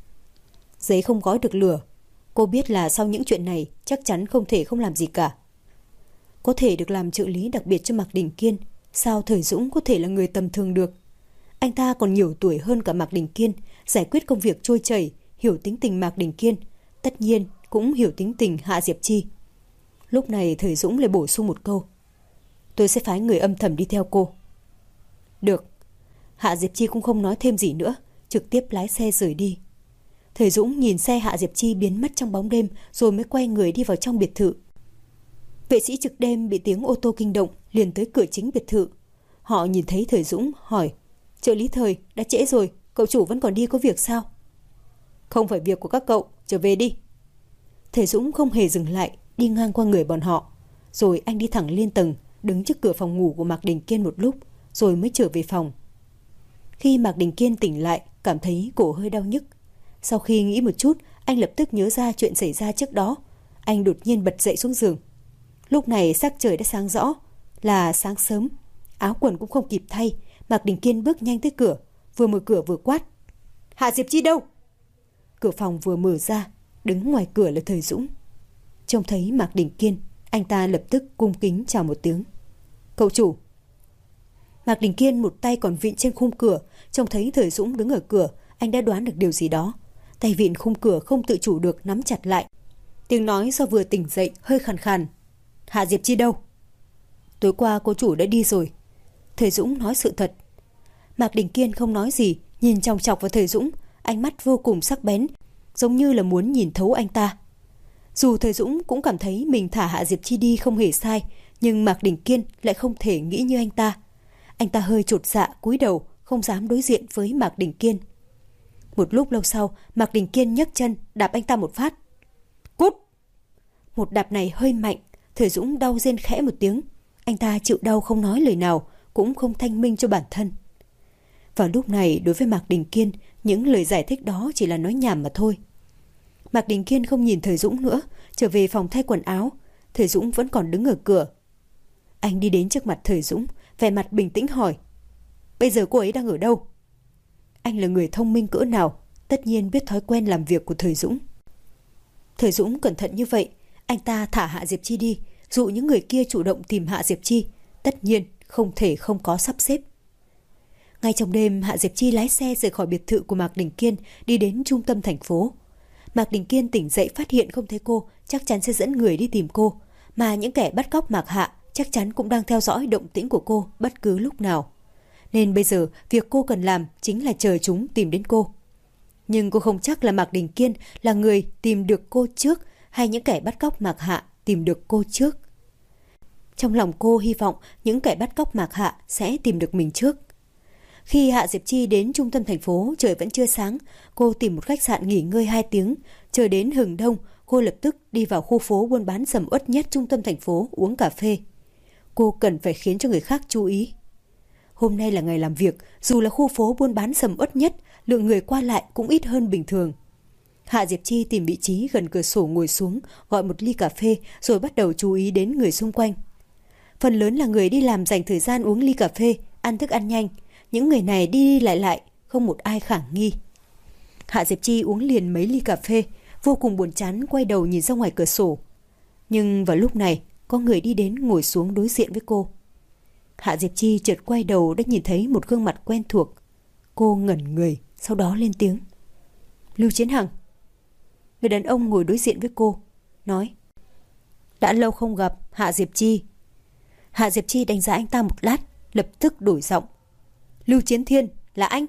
Giấy không gói được lửa. Cô biết là sau những chuyện này chắc chắn không thể không làm gì cả. Có thể được làm trợ lý đặc biệt cho Mạc Đình Kiên, sao Thời Dũng có thể là người tầm thường được? Anh ta còn nhiều tuổi hơn cả Mạc Đình Kiên, giải quyết công việc trôi chảy, hiểu tính tình Mạc Đình Kiên, tất nhiên cũng hiểu tính tình Hạ Diệp Chi. Lúc này Thời Dũng lại bổ sung một câu: tôi sẽ phái người âm thầm đi theo cô. Được. Hạ Diệp Chi cũng không nói thêm gì nữa, trực tiếp lái xe rời đi. Thời Dũng nhìn xe Hạ Diệp Chi biến mất trong bóng đêm, rồi mới quay người đi vào trong biệt thự. Vệ sĩ trực đêm bị tiếng ô tô kinh động, liền tới cửa chính biệt thự. Họ nhìn thấy Thời Dũng, hỏi: trợ lý Thời, đã trễ rồi, cậu chủ vẫn còn đi có việc sao? Không phải việc của các cậu, trở về đi. Thời Dũng không hề dừng lại, đi ngang qua người bọn họ. Rồi anh đi thẳng lên tầng, đứng trước cửa phòng ngủ của Mạc Đình Kiên một lúc, rồi mới trở về phòng. Khi Mạc Đình Kiên tỉnh lại, cảm thấy cổ hơi đau nhức. Sau khi nghĩ một chút, anh lập tức nhớ ra chuyện xảy ra trước đó. Anh đột nhiên bật dậy xuống giường. Lúc này sắc trời đã sáng rõ, là sáng sớm. Áo quần cũng không kịp thay, Mạc Đình Kiên bước nhanh tới cửa, vừa mở cửa vừa quát: Hạ Diệp Chi đâu? Cửa phòng vừa mở ra, đứng ngoài cửa là Thời Dũng. Trông thấy Mạc Đình Kiên, anh ta lập tức cung kính chào một tiếng: cậu chủ. Mạc Đình Kiên một tay còn vịn trên khung cửa, trông thấy Thời Dũng đứng ở cửa, anh đã đoán được điều gì đó. Tay vịn khung cửa không tự chủ được nắm chặt lại. Tiếng nói do vừa tỉnh dậy hơi khàn khàn: Hạ Diệp Chi đâu? Tối qua cô chủ đã đi rồi. Thời Dũng nói sự thật. Mạc Đình Kiên không nói gì, nhìn chòng chọc vào Thời Dũng, ánh mắt vô cùng sắc bén, giống như là muốn nhìn thấu anh ta. Dù Thời Dũng cũng cảm thấy mình thả Hạ Diệp Chi đi không hề sai, nhưng Mạc Đình Kiên lại không thể nghĩ như anh ta. Anh ta hơi chột dạ cúi đầu, không dám đối diện với Mạc Đình Kiên. Một lúc lâu sau, Mạc Đình Kiên nhấc chân đạp anh ta một phát. Cút! Một đạp này hơi mạnh, Thời Dũng đau rên khẽ một tiếng. Anh ta chịu đau không nói lời nào, cũng không thanh minh cho bản thân. Vào lúc này, đối với Mạc Đình Kiên, những lời giải thích đó chỉ là nói nhảm mà thôi. Mạc Đình Kiên không nhìn Thời Dũng nữa, trở về phòng thay quần áo. Thời Dũng vẫn còn đứng ở cửa. Anh đi đến trước mặt Thời Dũng, vẻ mặt bình tĩnh hỏi: bây giờ cô ấy đang ở đâu? Anh là người thông minh cỡ nào, tất nhiên biết thói quen làm việc của Thời Dũng. Thời Dũng cẩn thận như vậy, anh ta thả Hạ Diệp Chi đi, dụ những người kia chủ động tìm Hạ Diệp Chi, tất nhiên không thể không có sắp xếp. Ngay trong đêm, Hạ Diệp Chi lái xe rời khỏi biệt thự của Mạc Đình Kiên, đi đến trung tâm thành phố. Mạc Đình Kiên tỉnh dậy phát hiện không thấy cô, chắc chắn sẽ dẫn người đi tìm cô, mà những kẻ bắt cóc Mạc Hạ chắc chắn cũng đang theo dõi động tĩnh của cô bất cứ lúc nào. Nên bây giờ việc cô cần làm chính là chờ chúng tìm đến cô. Nhưng cô không chắc là Mạc Đình Kiên là người tìm được cô trước, hay những kẻ bắt cóc Mạc Hạ tìm được cô trước. Trong lòng cô hy vọng những kẻ bắt cóc Mạc Hạ sẽ tìm được mình trước. Khi Hạ Diệp Chi đến trung tâm thành phố, trời vẫn chưa sáng. Cô tìm một khách sạn nghỉ ngơi 2 tiếng. Chờ đến hừng đông, cô lập tức đi vào khu phố buôn bán sầm uất nhất trung tâm thành phố uống cà phê. Cô cần phải khiến cho người khác chú ý. Hôm nay là ngày làm việc, dù là khu phố buôn bán sầm uất nhất, lượng người qua lại cũng ít hơn bình thường. Hạ Diệp Chi tìm vị trí gần cửa sổ ngồi xuống, gọi một ly cà phê, rồi bắt đầu chú ý đến người xung quanh. Phần lớn là người đi làm dành thời gian uống ly cà phê, ăn thức ăn nhanh. Những người này đi lại, không một ai khả nghi. Hạ Diệp Chi uống liền mấy ly cà phê, vô cùng buồn chán quay đầu nhìn ra ngoài cửa sổ. Nhưng vào lúc này, có người đi đến ngồi xuống đối diện với cô. Hạ Diệp Chi chợt quay đầu đã nhìn thấy một gương mặt quen thuộc. Cô ngẩn người, sau đó lên tiếng: Lưu Chiến Hằng. Người đàn ông ngồi đối diện với cô nói: đã lâu không gặp, Hạ Diệp Chi. Hạ Diệp Chi đánh giá anh ta một lát, lập tức đổi giọng: Lưu Chiến Thiên, là anh?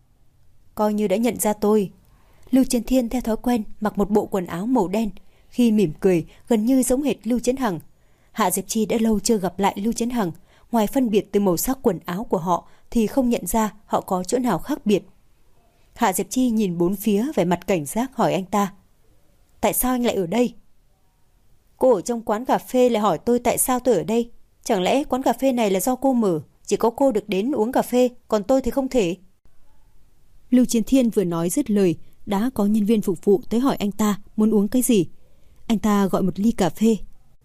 Coi như đã nhận ra tôi. Lưu Chiến Thiên theo thói quen mặc một bộ quần áo màu đen, khi mỉm cười gần như giống hệt Lưu Chiến Hằng. Hạ Diệp Chi đã lâu chưa gặp lại Lưu Chiến Hằng, ngoài phân biệt từ màu sắc quần áo của họ thì không nhận ra họ có chỗ nào khác biệt. Hạ Diệp Chi nhìn bốn phía, vẻ mặt cảnh giác hỏi anh ta: tại sao anh lại ở đây? Cô ở trong quán cà phê lại hỏi tôi tại sao tôi ở đây. Chẳng lẽ quán cà phê này là do cô mở, chỉ có cô được đến uống cà phê, còn tôi thì không thể? Lưu Chiến Thiên vừa nói dứt lời đã có nhân viên phục vụ tới hỏi anh ta muốn uống cái gì. Anh ta gọi một ly cà phê.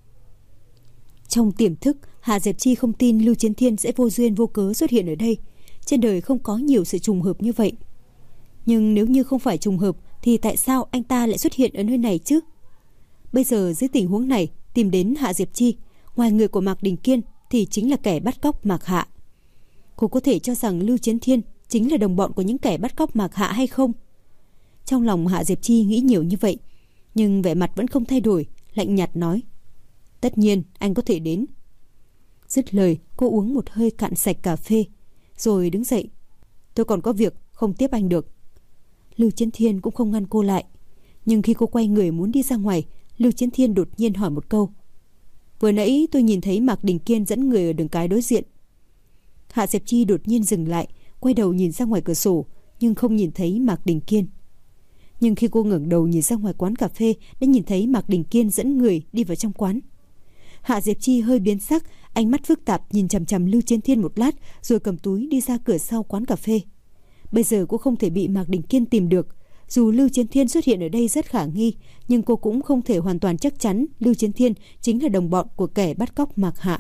Trong tiềm thức, Hạ Diệp Chi không tin Lưu Chiến Thiên sẽ vô duyên vô cớ xuất hiện ở đây. Trên đời không có nhiều sự trùng hợp như vậy. Nhưng nếu như không phải trùng hợp thì tại sao anh ta lại xuất hiện ở nơi này chứ? Bây giờ dưới tình huống này, tìm đến Hạ Diệp Chi, ngoài người của Mạc Đình Kiên thì chính là kẻ bắt cóc Mạc Hạ. Cô có thể cho rằng Lưu Chiến Thiên chính là đồng bọn của những kẻ bắt cóc Mạc Hạ hay không? Trong lòng Hạ Diệp Chi nghĩ nhiều như vậy, nhưng vẻ mặt vẫn không thay đổi, lạnh nhạt nói: tất nhiên anh có thể đến. Dứt lời, cô uống một hơi cạn sạch cà phê, rồi đứng dậy. Tôi còn có việc, không tiếp anh được. Lưu Chiến Thiên cũng không ngăn cô lại, nhưng khi cô quay người muốn đi ra ngoài, Lưu Chiến Thiên đột nhiên hỏi một câu: vừa nãy tôi nhìn thấy Mạc Đình Kiên dẫn người ở đường cái đối diện. Hạ Diệp Chi đột nhiên dừng lại, quay đầu nhìn ra ngoài cửa sổ, nhưng không nhìn thấy Mạc Đình Kiên. Nhưng khi cô ngẩng đầu nhìn ra ngoài quán cà phê, đã nhìn thấy Mạc Đình Kiên dẫn người đi vào trong quán. Hạ Diệp Chi hơi biến sắc, ánh mắt phức tạp nhìn chằm chằm Lưu Chiến Thiên một lát, rồi cầm túi đi ra cửa sau quán cà phê. Bây giờ cô không thể bị Mạc Đình Kiên tìm được. Dù Lưu Chiến Thiên xuất hiện ở đây rất khả nghi, nhưng cô cũng không thể hoàn toàn chắc chắn Lưu Chiến Thiên chính là đồng bọn của kẻ bắt cóc Mạc Hạ.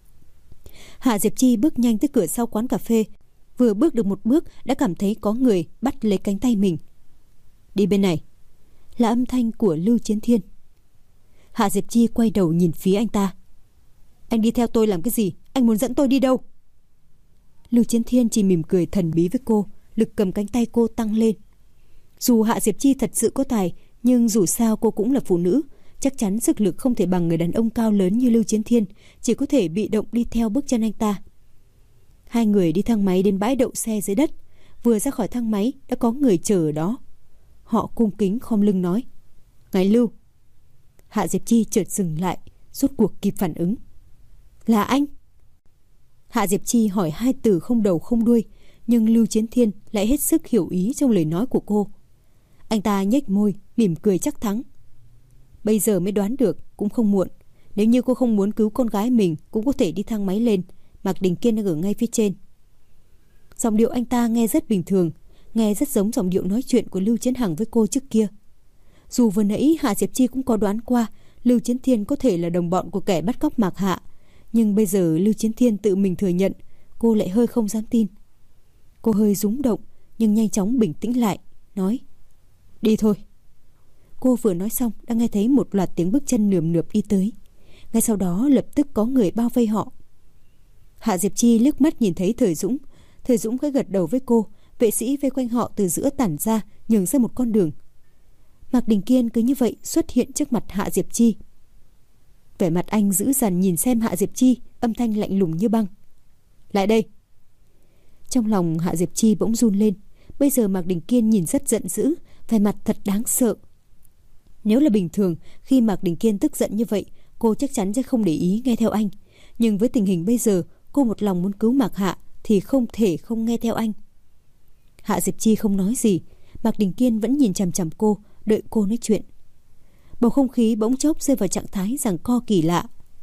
Hạ Diệp Chi bước nhanh tới cửa sau quán cà phê. Vừa bước được một bước đã cảm thấy có người bắt lấy cánh tay mình. Đi bên này, là âm thanh của Lưu Chiến Thiên. Hạ Diệp Chi quay đầu nhìn phía anh ta. Anh đi theo tôi làm cái gì? Anh muốn dẫn tôi đi đâu? Lưu Chiến Thiên chỉ mỉm cười thần bí với cô, lực cầm cánh tay cô tăng lên. Dù Hạ Diệp Chi thật sự có tài, nhưng dù sao cô cũng là phụ nữ, chắc chắn sức lực không thể bằng người đàn ông cao lớn như Lưu Chiến Thiên, chỉ có thể bị động đi theo bước chân anh ta. Hai người đi thang máy đến bãi đậu xe dưới đất. Vừa ra khỏi thang máy đã có người chờ ở đó. Họ cung kính khom lưng nói: ngài Lưu. Hạ Diệp Chi chợt dừng lại, rốt cuộc kịp phản ứng. Là anh? Hạ Diệp Chi hỏi hai từ không đầu không đuôi, nhưng Lưu Chiến Thiên lại hết sức hiểu ý trong lời nói của cô. Anh ta nhếch môi, mỉm cười chắc thắng. Bây giờ mới đoán được, cũng không muộn. Nếu như cô không muốn cứu con gái mình, cũng có thể đi thang máy lên. Mạc Đình Kiên đang ở ngay phía trên. Giọng điệu anh ta nghe rất bình thường, nghe rất giống giọng điệu nói chuyện của Lưu Chiến Hằng với cô trước kia. Dù vừa nãy Hạ Diệp Chi cũng có đoán qua Lưu Chiến Thiên có thể là đồng bọn của kẻ bắt cóc Mạc Hạ, nhưng bây giờ Lưu Chiến Thiên tự mình thừa nhận, cô lại hơi không dám tin. Cô hơi rúng động, nhưng nhanh chóng bình tĩnh lại, nói: đi thôi. Cô vừa nói xong đã nghe thấy một loạt tiếng bước chân nườm nượp đi tới. Ngay sau đó lập tức có người bao vây họ. Hạ Diệp Chi liếc mắt nhìn thấy Thời Dũng. Thời Dũng khẽ gật đầu với cô. Vệ sĩ vây quanh họ từ giữa tản ra, nhường ra một con đường. Mạc Đình Kiên cứ như vậy xuất hiện trước mặt Hạ Diệp Chi. Vẻ mặt anh dữ dằn nhìn xem Hạ Diệp Chi, âm thanh lạnh lùng như băng. Lại đây. Trong lòng Hạ Diệp Chi bỗng run lên. Bây giờ Mạc Đình Kiên nhìn rất giận dữ, vẻ mặt thật đáng sợ. Nếu là bình thường, khi Mạc Đình Kiên tức giận như vậy, cô chắc chắn sẽ không để ý nghe theo anh. Nhưng với tình hình bây giờ, cô một lòng muốn cứu Mạc Hạ thì không thể không nghe theo anh. Hạ Diệp Chi không nói gì. Mạc Đình Kiên vẫn nhìn chằm chằm cô, đợi cô nói chuyện. Bầu không khí bỗng chốc rơi vào trạng thái giằng co kỳ lạ.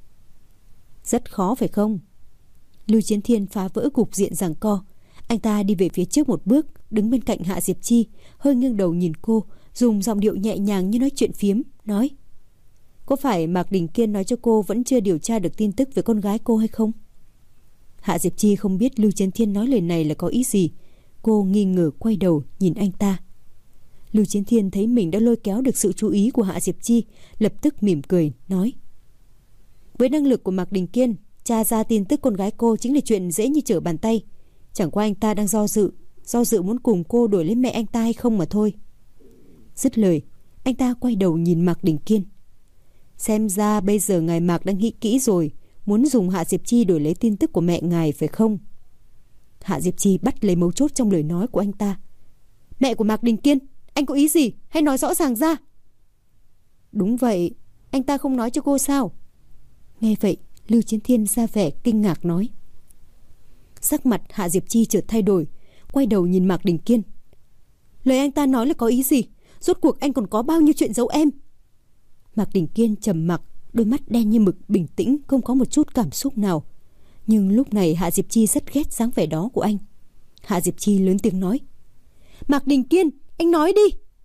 Rất khó phải không? Lưu Chiến Thiên phá vỡ cục diện giằng co. Anh ta đi về phía trước một bước, đứng bên cạnh Hạ Diệp Chi, hơi nghiêng đầu nhìn cô, dùng giọng điệu nhẹ nhàng như nói chuyện phiếm, nói: có phải Mạc Đình Kiên nói cho cô vẫn chưa điều tra được tin tức về con gái cô hay không? Hạ Diệp Chi không biết Lưu Chiến Thiên nói lời này là có ý gì. Cô nghi ngờ quay đầu nhìn anh ta. Lưu Chiến Thiên thấy mình đã lôi kéo được sự chú ý của Hạ Diệp Chi, lập tức mỉm cười, nói: với năng lực của Mạc Đình Kiên, tra ra tin tức con gái cô chính là chuyện dễ như trở bàn tay. Chẳng qua anh ta đang do dự muốn cùng cô đổi lấy mẹ anh ta hay không mà thôi. Dứt lời, anh ta quay đầu nhìn Mạc Đình Kiên. Xem ra bây giờ ngài Mạc đang nghĩ kỹ rồi, muốn dùng Hạ Diệp Chi đổi lấy tin tức của mẹ ngài phải không? Hạ Diệp Chi bắt lấy mấu chốt trong lời nói của anh ta. Mẹ của Mạc Đình Kiên, anh có ý gì? Hãy nói rõ ràng ra. Đúng vậy, anh ta không nói cho cô sao? Nghe vậy, Lưu Chiến Thiên ra vẻ kinh ngạc nói. Sắc mặt Hạ Diệp Chi chợt thay đổi, quay đầu nhìn Mạc Đình Kiên. Lời anh ta nói là có ý gì? Rốt cuộc anh còn có bao nhiêu chuyện giấu em? Mạc Đình Kiên trầm mặc, đôi mắt đen như mực, bình tĩnh, không có một chút cảm xúc nào. Nhưng lúc này Hạ Diệp Chi rất ghét dáng vẻ đó của anh. Hạ Diệp Chi lớn tiếng nói: Mạc Đình Kiên, anh nói đi.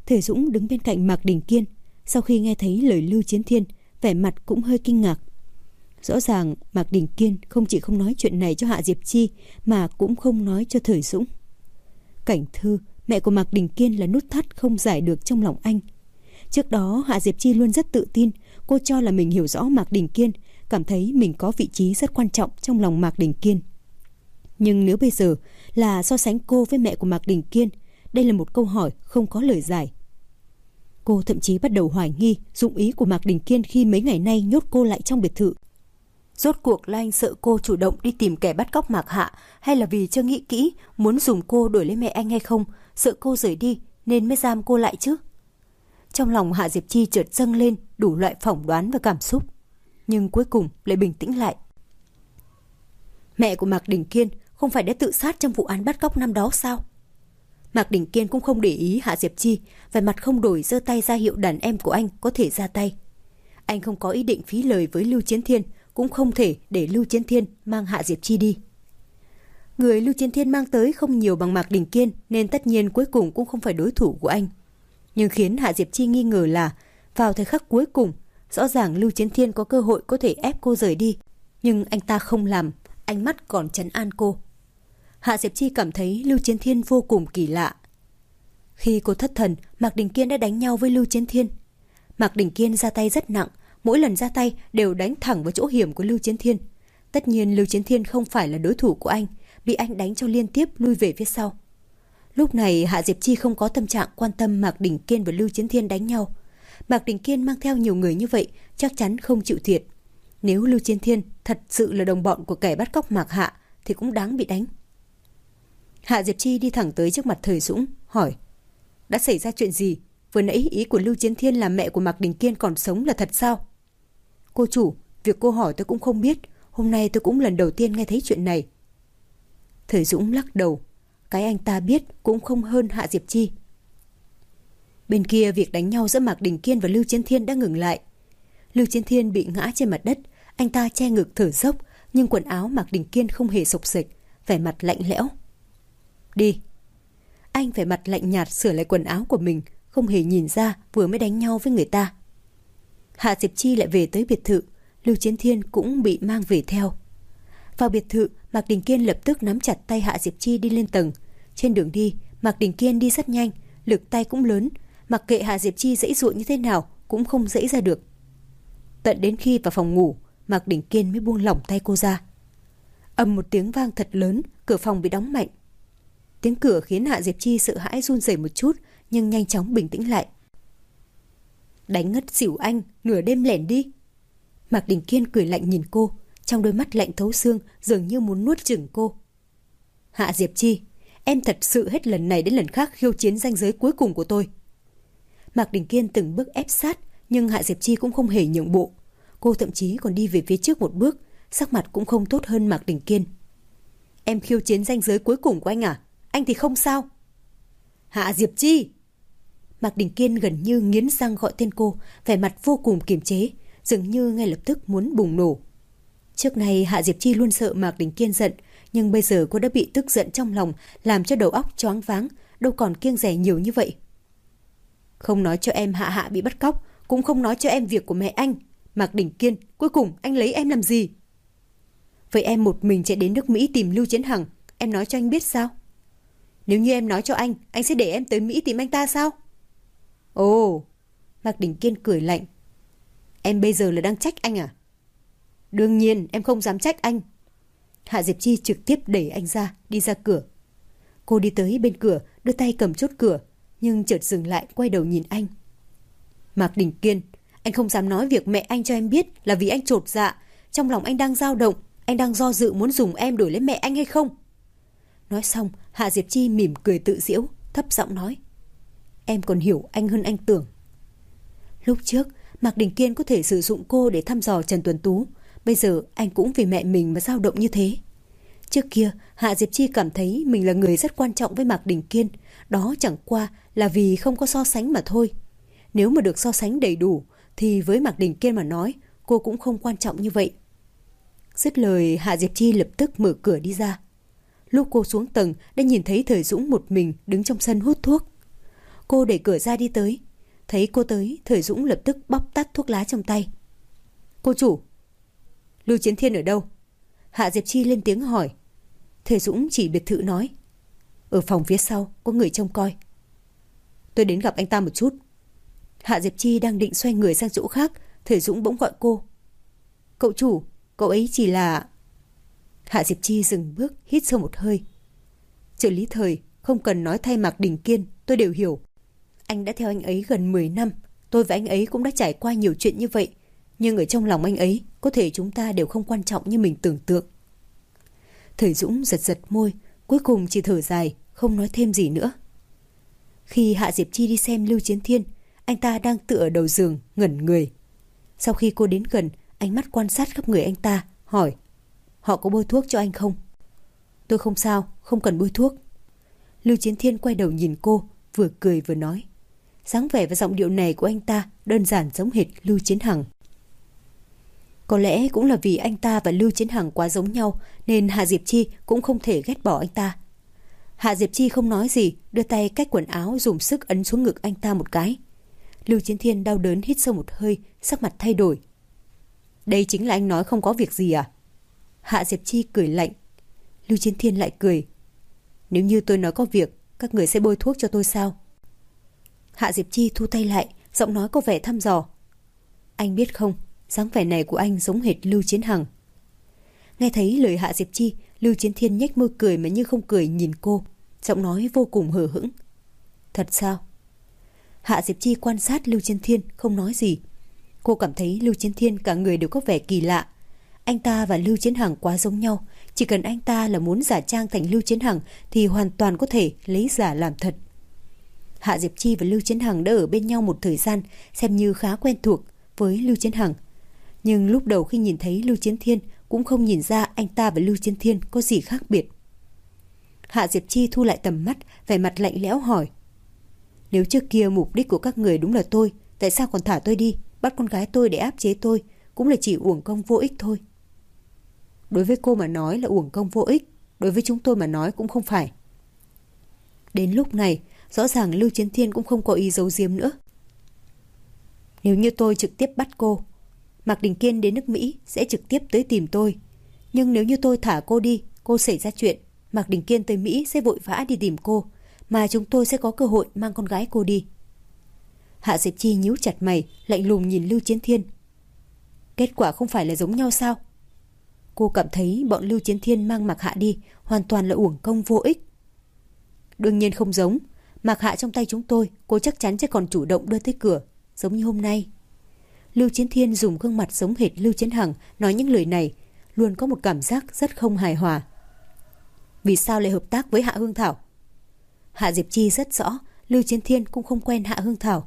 Thời Dũng đứng bên cạnh Mạc Đình Kiên, sau khi nghe thấy lời Lưu Chiến Thiên, vẻ mặt cũng hơi kinh ngạc. Rõ ràng Mạc Đình Kiên không chỉ không nói chuyện này cho Hạ Diệp Chi mà cũng không nói cho Thời Dũng. Cảnh Thư, mẹ của Mạc Đình Kiên, là nút thắt không giải được trong lòng anh. Trước đó Hạ Diệp Chi luôn rất tự tin, cô cho là mình hiểu rõ Mạc Đình Kiên, cảm thấy mình có vị trí rất quan trọng trong lòng Mạc Đình Kiên. Nhưng nếu bây giờ là so sánh cô với mẹ của Mạc Đình Kiên, đây là một câu hỏi không có lời giải. Cô thậm chí bắt đầu hoài nghi dụng ý của Mạc Đình Kiên khi mấy ngày nay nhốt cô lại trong biệt thự. Rốt cuộc là anh sợ cô chủ động đi tìm kẻ bắt cóc Mạc Hạ, hay là vì chưa nghĩ kỹ muốn dùng cô đổi lấy mẹ anh hay không, sợ cô rời đi nên mới giam cô lại chứ? Trong lòng Hạ Diệp Chi chợt dâng lên đủ loại phỏng đoán và cảm xúc, nhưng cuối cùng lại bình tĩnh lại. Mẹ của Mạc Đình Kiên không phải đã tự sát trong vụ án bắt cóc năm đó sao? Mạc Đình Kiên cũng không để ý Hạ Diệp Chi, vẻ mặt không đổi giơ tay ra hiệu đàn em của anh có thể ra tay. Anh không có ý định phí lời với Lưu Chiến Thiên, cũng không thể để Lưu Chiến Thiên mang Hạ Diệp Chi đi. Người Lưu Chiến Thiên mang tới không nhiều bằng Mạc Đình Kiên, nên tất nhiên cuối cùng cũng không phải đối thủ của anh. Nhưng khiến Hạ Diệp Chi nghi ngờ là vào thời khắc cuối cùng, rõ ràng Lưu Chiến Thiên có cơ hội có thể ép cô rời đi, nhưng anh ta không làm, ánh mắt còn trấn an cô. Hạ Diệp Chi cảm thấy Lưu Chiến Thiên vô cùng kỳ lạ. Khi cô thất thần, Mạc Đình Kiên đã đánh nhau với Lưu Chiến Thiên. Mạc Đình Kiên ra tay rất nặng, mỗi lần ra tay đều đánh thẳng vào chỗ hiểm của Lưu Chiến Thiên. Tất nhiên Lưu Chiến Thiên không phải là đối thủ của anh, bị anh đánh cho liên tiếp lui về phía sau. Lúc này Hạ Diệp Chi không có tâm trạng quan tâm Mạc Đình Kiên và Lưu Chiến Thiên đánh nhau. Mạc Đình Kiên mang theo nhiều người như vậy chắc chắn không chịu thiệt. Nếu Lưu Chiến Thiên thật sự là đồng bọn của kẻ bắt cóc Mạc Hạ thì cũng đáng bị đánh. Hạ Diệp Chi đi thẳng tới trước mặt Thời Dũng, hỏi: đã xảy ra chuyện gì? Vừa nãy ý của Lưu Chiến Thiên là mẹ của Mạc Đình Kiên còn sống là thật sao? Cô chủ, việc cô hỏi tôi cũng không biết, hôm nay tôi cũng lần đầu tiên nghe thấy chuyện này. Thời Dũng lắc đầu, cái anh ta biết cũng không hơn Hạ Diệp Chi. Bên kia việc đánh nhau giữa Mạc Đình Kiên và Lưu Chiến Thiên đã ngừng lại. Lưu Chiến Thiên bị ngã trên mặt đất, anh ta che ngực thở dốc, nhưng quần áo Mạc Đình Kiên không hề xộc xệch, vẻ mặt lạnh lẽo. Đi. Anh vẻ mặt lạnh nhạt sửa lại quần áo của mình, không hề nhìn ra vừa mới đánh nhau với người ta. Hạ Diệp Chi lại về tới biệt thự, Lưu Chiến Thiên cũng bị mang về theo. Vào biệt thự, Mạc Đình Kiên lập tức nắm chặt tay Hạ Diệp Chi đi lên tầng. Trên đường đi, Mạc Đình Kiên đi rất nhanh, lực tay cũng lớn, mặc kệ Hạ Diệp Chi giãy giụa như thế nào cũng không giãy ra được. Tận đến khi vào phòng ngủ, Mạc Đình Kiên mới buông lỏng tay cô ra. Ầm một tiếng vang thật lớn, cửa phòng bị đóng mạnh. Tiếng cửa khiến Hạ Diệp Chi sợ hãi run rẩy một chút, nhưng nhanh chóng bình tĩnh lại. Đánh ngất xỉu anh, nửa đêm lẻn đi. Mạc Đình Kiên cười lạnh nhìn cô, trong đôi mắt lạnh thấu xương, dường như muốn nuốt chửng cô. Hạ Diệp Chi, em thật sự hết lần này đến lần khác khiêu chiến ranh giới cuối cùng của tôi. Mạc Đình Kiên từng bước ép sát, nhưng Hạ Diệp Chi cũng không hề nhượng bộ. Cô thậm chí còn đi về phía trước một bước, sắc mặt cũng không tốt hơn Mạc Đình Kiên. Em khiêu chiến ranh giới cuối cùng của anh à? Anh thì không sao. Hạ Diệp Chi! Mạc Đình Kiên gần như nghiến răng gọi tên cô, vẻ mặt vô cùng kiềm chế, dường như ngay lập tức muốn bùng nổ. Trước này Hạ Diệp Chi luôn sợ Mạc Đình Kiên giận, nhưng bây giờ cô đã bị tức giận trong lòng, làm cho đầu óc choáng váng, đâu còn kiêng dè nhiều như vậy. Không nói cho em Hạ bị bắt cóc, cũng không nói cho em việc của mẹ anh. Mạc Đình Kiên, cuối cùng anh lấy em làm gì? Vậy em một mình chạy đến nước Mỹ tìm Lưu Chiến Hằng, em nói cho anh biết sao? Nếu như em nói cho anh sẽ để em tới Mỹ tìm anh ta sao? Ồ, Mạc Đình Kiên cười lạnh. Em bây giờ là đang trách anh à? Đương nhiên em không dám trách anh. Hạ Diệp Chi trực tiếp đẩy anh ra, đi ra cửa. Cô đi tới bên cửa, đưa tay cầm chốt cửa, nhưng chợt dừng lại, quay đầu nhìn anh. Mạc Đình Kiên, anh không dám nói việc mẹ anh cho em biết là vì anh chột dạ. Trong lòng anh đang dao động, anh đang do dự muốn dùng em đổi lấy mẹ anh hay không? Nói xong, Hạ Diệp Chi mỉm cười tự giễu, thấp giọng nói. Em còn hiểu anh hơn anh tưởng. Lúc trước, Mạc Đình Kiên có thể sử dụng cô để thăm dò Trần Tuấn Tú. Bây giờ anh cũng vì mẹ mình mà dao động như thế. Trước kia, Hạ Diệp Chi cảm thấy mình là người rất quan trọng với Mạc Đình Kiên. Đó chẳng qua là vì không có so sánh mà thôi. Nếu mà được so sánh đầy đủ, thì với Mạc Đình Kiên mà nói, cô cũng không quan trọng như vậy. Dứt lời, Hạ Diệp Chi lập tức mở cửa đi ra. Lúc cô xuống tầng, đã nhìn thấy Thời Dũng một mình đứng trong sân hút thuốc. Cô đẩy cửa ra đi tới. Thấy cô tới, Thời Dũng lập tức bóc tắt thuốc lá trong tay. Cô chủ, Lưu Chiến Thiên ở đâu? Hạ Diệp Chi lên tiếng hỏi. Thời Dũng chỉ biệt thự nói. Ở phòng phía sau, có người trông coi. Tôi đến gặp anh ta một chút. Hạ Diệp Chi đang định xoay người sang chỗ khác, Thời Dũng bỗng gọi cô. Cậu chủ, cậu ấy chỉ là... Hạ Diệp Chi dừng bước, hít sâu một hơi. Trợ lý Thời, không cần nói thay Mạc Đình Kiên, tôi đều hiểu. Anh đã theo anh ấy gần 10 năm, tôi và anh ấy cũng đã trải qua nhiều chuyện như vậy. Nhưng ở trong lòng anh ấy, có thể chúng ta đều không quan trọng như mình tưởng tượng. Thời Dũng giật giật môi, cuối cùng chỉ thở dài, không nói thêm gì nữa. Khi Hạ Diệp Chi đi xem Lưu Chiến Thiên, anh ta đang tựa ở đầu giường, ngẩn người. Sau khi cô đến gần, ánh mắt quan sát khắp người anh ta, hỏi. Họ có bôi thuốc cho anh không? Tôi không sao, không cần bôi thuốc. Lưu Chiến Thiên quay đầu nhìn cô, vừa cười vừa nói. Dáng vẻ và giọng điệu này của anh ta đơn giản giống hệt Lưu Chiến Hằng. Có lẽ cũng là vì anh ta và Lưu Chiến Hằng quá giống nhau nên Hạ Diệp Chi cũng không thể ghét bỏ anh ta. Hạ Diệp Chi không nói gì, đưa tay cách quần áo dùng sức ấn xuống ngực anh ta một cái. Lưu Chiến Thiên đau đớn hít sâu một hơi, sắc mặt thay đổi. Đây chính là anh nói không có việc gì à? Hạ Diệp Chi cười lạnh. Lưu Chiến Thiên lại cười. Nếu như tôi nói có việc, các người sẽ bôi thuốc cho tôi sao? Hạ Diệp Chi thu tay lại, giọng nói có vẻ thăm dò. Anh biết không, dáng vẻ này của anh giống hệt Lưu Chiến Hằng. Nghe thấy lời Hạ Diệp Chi, Lưu Chiến Thiên nhếch môi cười mà như không cười nhìn cô, giọng nói vô cùng hờ hững. Thật sao? Hạ Diệp Chi quan sát Lưu Chiến Thiên không nói gì. Cô cảm thấy Lưu Chiến Thiên cả người đều có vẻ kỳ lạ. Anh ta và Lưu Chiến Hằng quá giống nhau, chỉ cần anh ta là muốn giả trang thành Lưu Chiến Hằng thì hoàn toàn có thể lấy giả làm thật. Hạ Diệp Chi và Lưu Chiến Hằng đã ở bên nhau một thời gian, xem như khá quen thuộc với Lưu Chiến Hằng. Nhưng lúc đầu khi nhìn thấy Lưu Chiến Thiên cũng không nhìn ra anh ta và Lưu Chiến Thiên có gì khác biệt. Hạ Diệp Chi thu lại tầm mắt, vẻ mặt lạnh lẽo hỏi. Nếu trước kia mục đích của các người đúng là tôi, tại sao còn thả tôi đi, bắt con gái tôi để áp chế tôi, cũng là chỉ uổng công vô ích thôi. Đối với cô mà nói là uổng công vô ích, đối với chúng tôi mà nói cũng không phải. Đến lúc này, rõ ràng Lưu Chiến Thiên cũng không có ý giấu giếm nữa. Nếu như tôi trực tiếp bắt cô, Mạc Đình Kiên đến nước Mỹ sẽ trực tiếp tới tìm tôi. Nhưng nếu như tôi thả cô đi, cô xảy ra chuyện, Mạc Đình Kiên tới Mỹ sẽ vội vã đi tìm cô, mà chúng tôi sẽ có cơ hội mang con gái cô đi. Hạ Diệp Chi nhíu chặt mày, lạnh lùng nhìn Lưu Chiến Thiên. Kết quả không phải là giống nhau sao? Cô cảm thấy bọn Lưu Chiến Thiên mang Mạc Hạ đi hoàn toàn là uổng công vô ích. Đương nhiên không giống. Mạc Hạ trong tay chúng tôi, cô chắc chắn sẽ còn chủ động đưa tới cửa, giống như hôm nay. Lưu Chiến Thiên dùng gương mặt giống hệt Lưu Chiến Hằng nói những lời này, luôn có một cảm giác rất không hài hòa. Vì sao lại hợp tác với Hạ Hương Thảo? Hạ Diệp Chi rất rõ, Lưu Chiến Thiên cũng không quen Hạ Hương Thảo.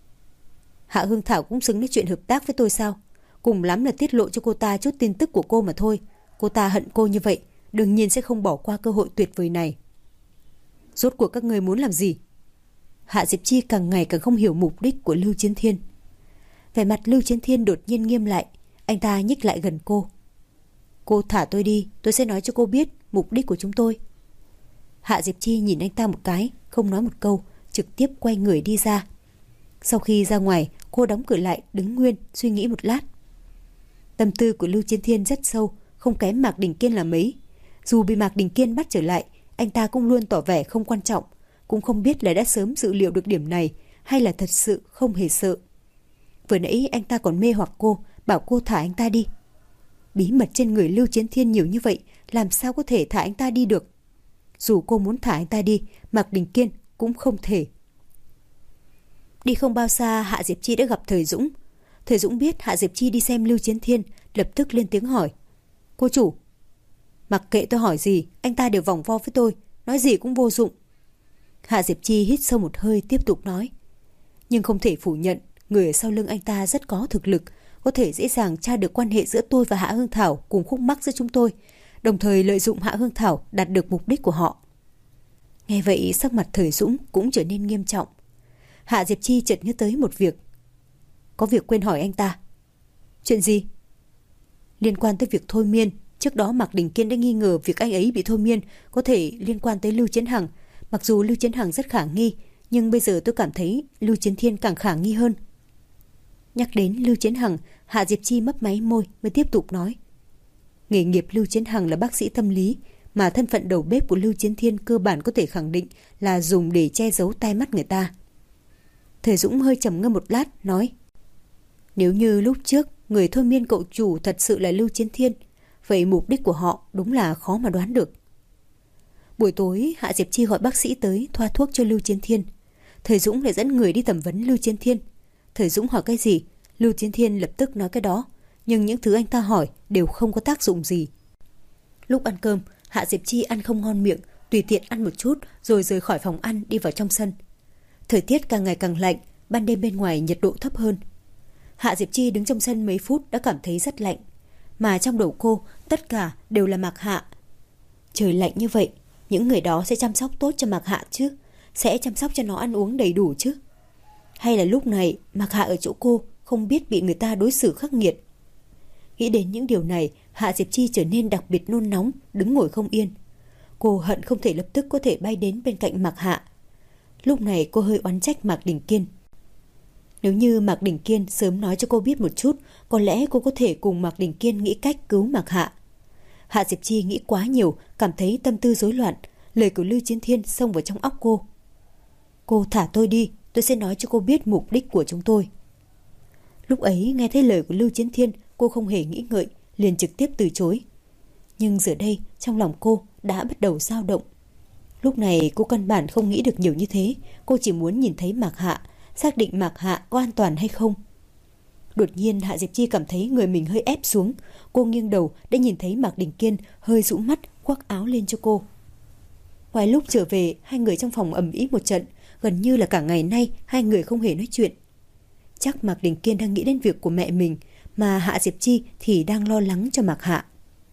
Hạ Hương Thảo cũng xứng nói chuyện hợp tác với tôi sao? Cùng lắm là tiết lộ cho cô ta chút tin tức của cô mà thôi. Cô ta hận cô như vậy, đương nhiên sẽ không bỏ qua cơ hội tuyệt vời này. Rốt cuộc các người muốn làm gì? Hạ Diệp Chi càng ngày càng không hiểu mục đích của Lưu Chiến Thiên. Vẻ mặt Lưu Chiến Thiên đột nhiên nghiêm lại, anh ta nhích lại gần cô. Cô thả tôi đi, tôi sẽ nói cho cô biết mục đích của chúng tôi. Hạ Diệp Chi nhìn anh ta một cái, không nói một câu, trực tiếp quay người đi ra. Sau khi ra ngoài, cô đóng cửa lại, đứng nguyên, suy nghĩ một lát. Tâm tư của Lưu Chiến Thiên rất sâu, không kém Mạc Đình Kiên là mấy. Dù bị Mạc Đình Kiên bắt trở lại, anh ta cũng luôn tỏ vẻ không quan trọng, cũng không biết là đã sớm dự liệu được điểm này hay là thật sự không hề sợ. Vừa nãy anh ta còn mê hoặc cô, bảo cô thả anh ta đi. Bí mật trên người Lưu Chiến Thiên nhiều như vậy, làm sao có thể thả anh ta đi được? Dù cô muốn thả anh ta đi, Mạc Đình Kiên cũng không thể. Đi không bao xa, Hạ Diệp Chi đã gặp Thời Dũng. Thời Dũng biết Hạ Diệp Chi đi xem Lưu Chiến Thiên, lập tức lên tiếng hỏi. Cô chủ, mặc kệ tôi hỏi gì, anh ta đều vòng vo với tôi, nói gì cũng vô dụng. Hạ Diệp Chi hít sâu một hơi, tiếp tục nói. Nhưng không thể phủ nhận, người ở sau lưng anh ta rất có thực lực, có thể dễ dàng tra được quan hệ giữa tôi và Hạ Hương Thảo cùng khúc mắc giữa chúng tôi, đồng thời lợi dụng Hạ Hương Thảo đạt được mục đích của họ. Nghe vậy, sắc mặt Thời Dũng cũng trở nên nghiêm trọng. Hạ Diệp Chi chợt nhớ tới một việc. Có việc quên hỏi anh ta. Chuyện gì? Liên quan tới việc thôi miên. Trước đó Mạc Đình Kiên đã nghi ngờ việc anh ấy bị thôi miên có thể liên quan tới Lưu Chiến Hằng. Mặc dù Lưu Chiến Hằng rất khả nghi, nhưng bây giờ tôi cảm thấy Lưu Chiến Thiên càng khả nghi hơn. Nhắc đến Lưu Chiến Hằng, Hạ Diệp Chi mấp máy môi mới tiếp tục nói. Nghề nghiệp Lưu Chiến Hằng là bác sĩ tâm lý, mà thân phận đầu bếp của Lưu Chiến Thiên cơ bản có thể khẳng định là dùng để che giấu tai mắt người ta. Thời Dũng hơi trầm ngâm một lát, nói. Nếu như lúc trước người thôi miên cậu chủ thật sự là Lưu Chiến Thiên, vậy mục đích của họ đúng là khó mà đoán được. Buổi tối, Hạ Diệp Chi gọi bác sĩ tới thoa thuốc cho Lưu Chiến Thiên. Thời Dũng lại dẫn người đi thẩm vấn Lưu Chiến Thiên. Thời Dũng hỏi cái gì, Lưu Chiến Thiên lập tức nói cái đó, nhưng những thứ anh ta hỏi đều không có tác dụng gì. Lúc ăn cơm, Hạ Diệp Chi ăn không ngon miệng, tùy tiện ăn một chút rồi rời khỏi phòng ăn đi vào trong sân. Thời tiết càng ngày càng lạnh, ban đêm bên ngoài nhiệt độ thấp hơn. Hạ Diệp Chi đứng trong sân mấy phút đã cảm thấy rất lạnh, mà trong đầu cô tất cả đều là Mạc Hạ. Trời lạnh như vậy, những người đó sẽ chăm sóc tốt cho Mạc Hạ chứ, sẽ chăm sóc cho nó ăn uống đầy đủ chứ. Hay là lúc này Mạc Hạ ở chỗ cô không biết bị người ta đối xử khắc nghiệt. Nghĩ đến những điều này, Hạ Diệp Chi trở nên đặc biệt nôn nóng, đứng ngồi không yên. Cô hận không thể lập tức có thể bay đến bên cạnh Mạc Hạ. Lúc này cô hơi oán trách Mạc Đình Kiên. Nếu như Mạc Đình Kiên sớm nói cho cô biết một chút, có lẽ cô có thể cùng Mạc Đình Kiên nghĩ cách cứu Mạc Hạ. Hạ Diệp Chi nghĩ quá nhiều, cảm thấy tâm tư rối loạn. Lời của Lưu Chiến Thiên xông vào trong óc cô. Cô thả tôi đi, tôi sẽ nói cho cô biết mục đích của chúng tôi. Lúc ấy nghe thấy lời của Lưu Chiến Thiên, cô không hề nghĩ ngợi, liền trực tiếp từ chối. Nhưng giờ đây, trong lòng cô đã bắt đầu dao động. Lúc này cô căn bản không nghĩ được nhiều như thế, cô chỉ muốn nhìn thấy Mạc Hạ, xác định Mạc Hạ có an toàn hay không. Đột nhiên Hạ Diệp Chi cảm thấy người mình hơi ép xuống. Cô nghiêng đầu đã nhìn thấy Mạc Đình Kiên hơi rũ mắt khoác áo lên cho cô. Ngoài lúc trở về, hai người trong phòng ầm ĩ một trận, gần như là cả ngày nay hai người không hề nói chuyện. Chắc Mạc Đình Kiên đang nghĩ đến việc của mẹ mình, mà Hạ Diệp Chi thì đang lo lắng cho Mạc Hạ.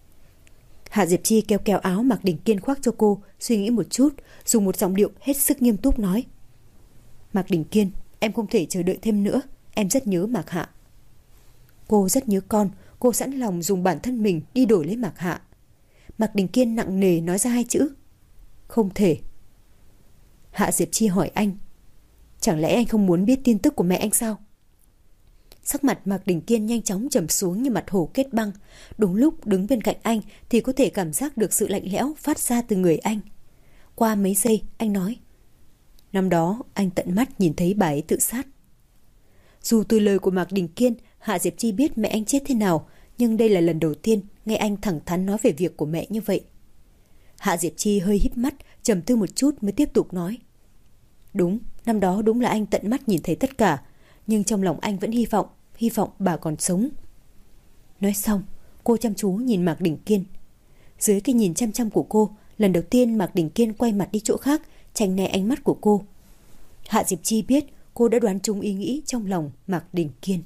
Hạ Diệp Chi kéo kéo áo Mạc Đình Kiên khoác cho cô, suy nghĩ một chút, dùng một giọng điệu hết sức nghiêm túc nói. Mạc Đình Kiên, em không thể chờ đợi thêm nữa, em rất nhớ Mạc Hạ. Cô rất nhớ con, cô sẵn lòng dùng bản thân mình đi đổi lấy Mạc Hạ. Mạc Đình Kiên nặng nề nói ra hai chữ. Không thể. Hạ Diệp Chi hỏi anh. Chẳng lẽ anh không muốn biết tin tức của mẹ anh sao? Sắc mặt Mạc Đình Kiên nhanh chóng trầm xuống như mặt hồ kết băng. Đúng lúc đứng bên cạnh anh thì có thể cảm giác được sự lạnh lẽo phát ra từ người anh. Qua mấy giây anh nói. Năm đó anh tận mắt nhìn thấy bà ấy tự sát. Dù từ lời của Mạc Đình Kiên, Hạ Diệp Chi biết mẹ anh chết thế nào, nhưng đây là lần đầu tiên nghe anh thẳng thắn nói về việc của mẹ như vậy. Hạ Diệp Chi hơi híp mắt, trầm tư một chút mới tiếp tục nói. Đúng, năm đó đúng là anh tận mắt nhìn thấy tất cả, nhưng trong lòng anh vẫn hy vọng bà còn sống. Nói xong, cô chăm chú nhìn Mạc Đình Kiên. Dưới cái nhìn chăm chăm của cô, lần đầu tiên Mạc Đình Kiên quay mặt đi chỗ khác, tránh né ánh mắt của cô. Hạ Diệp Chi biết cô đã đoán trúng ý nghĩ trong lòng Mạc Đình Kiên.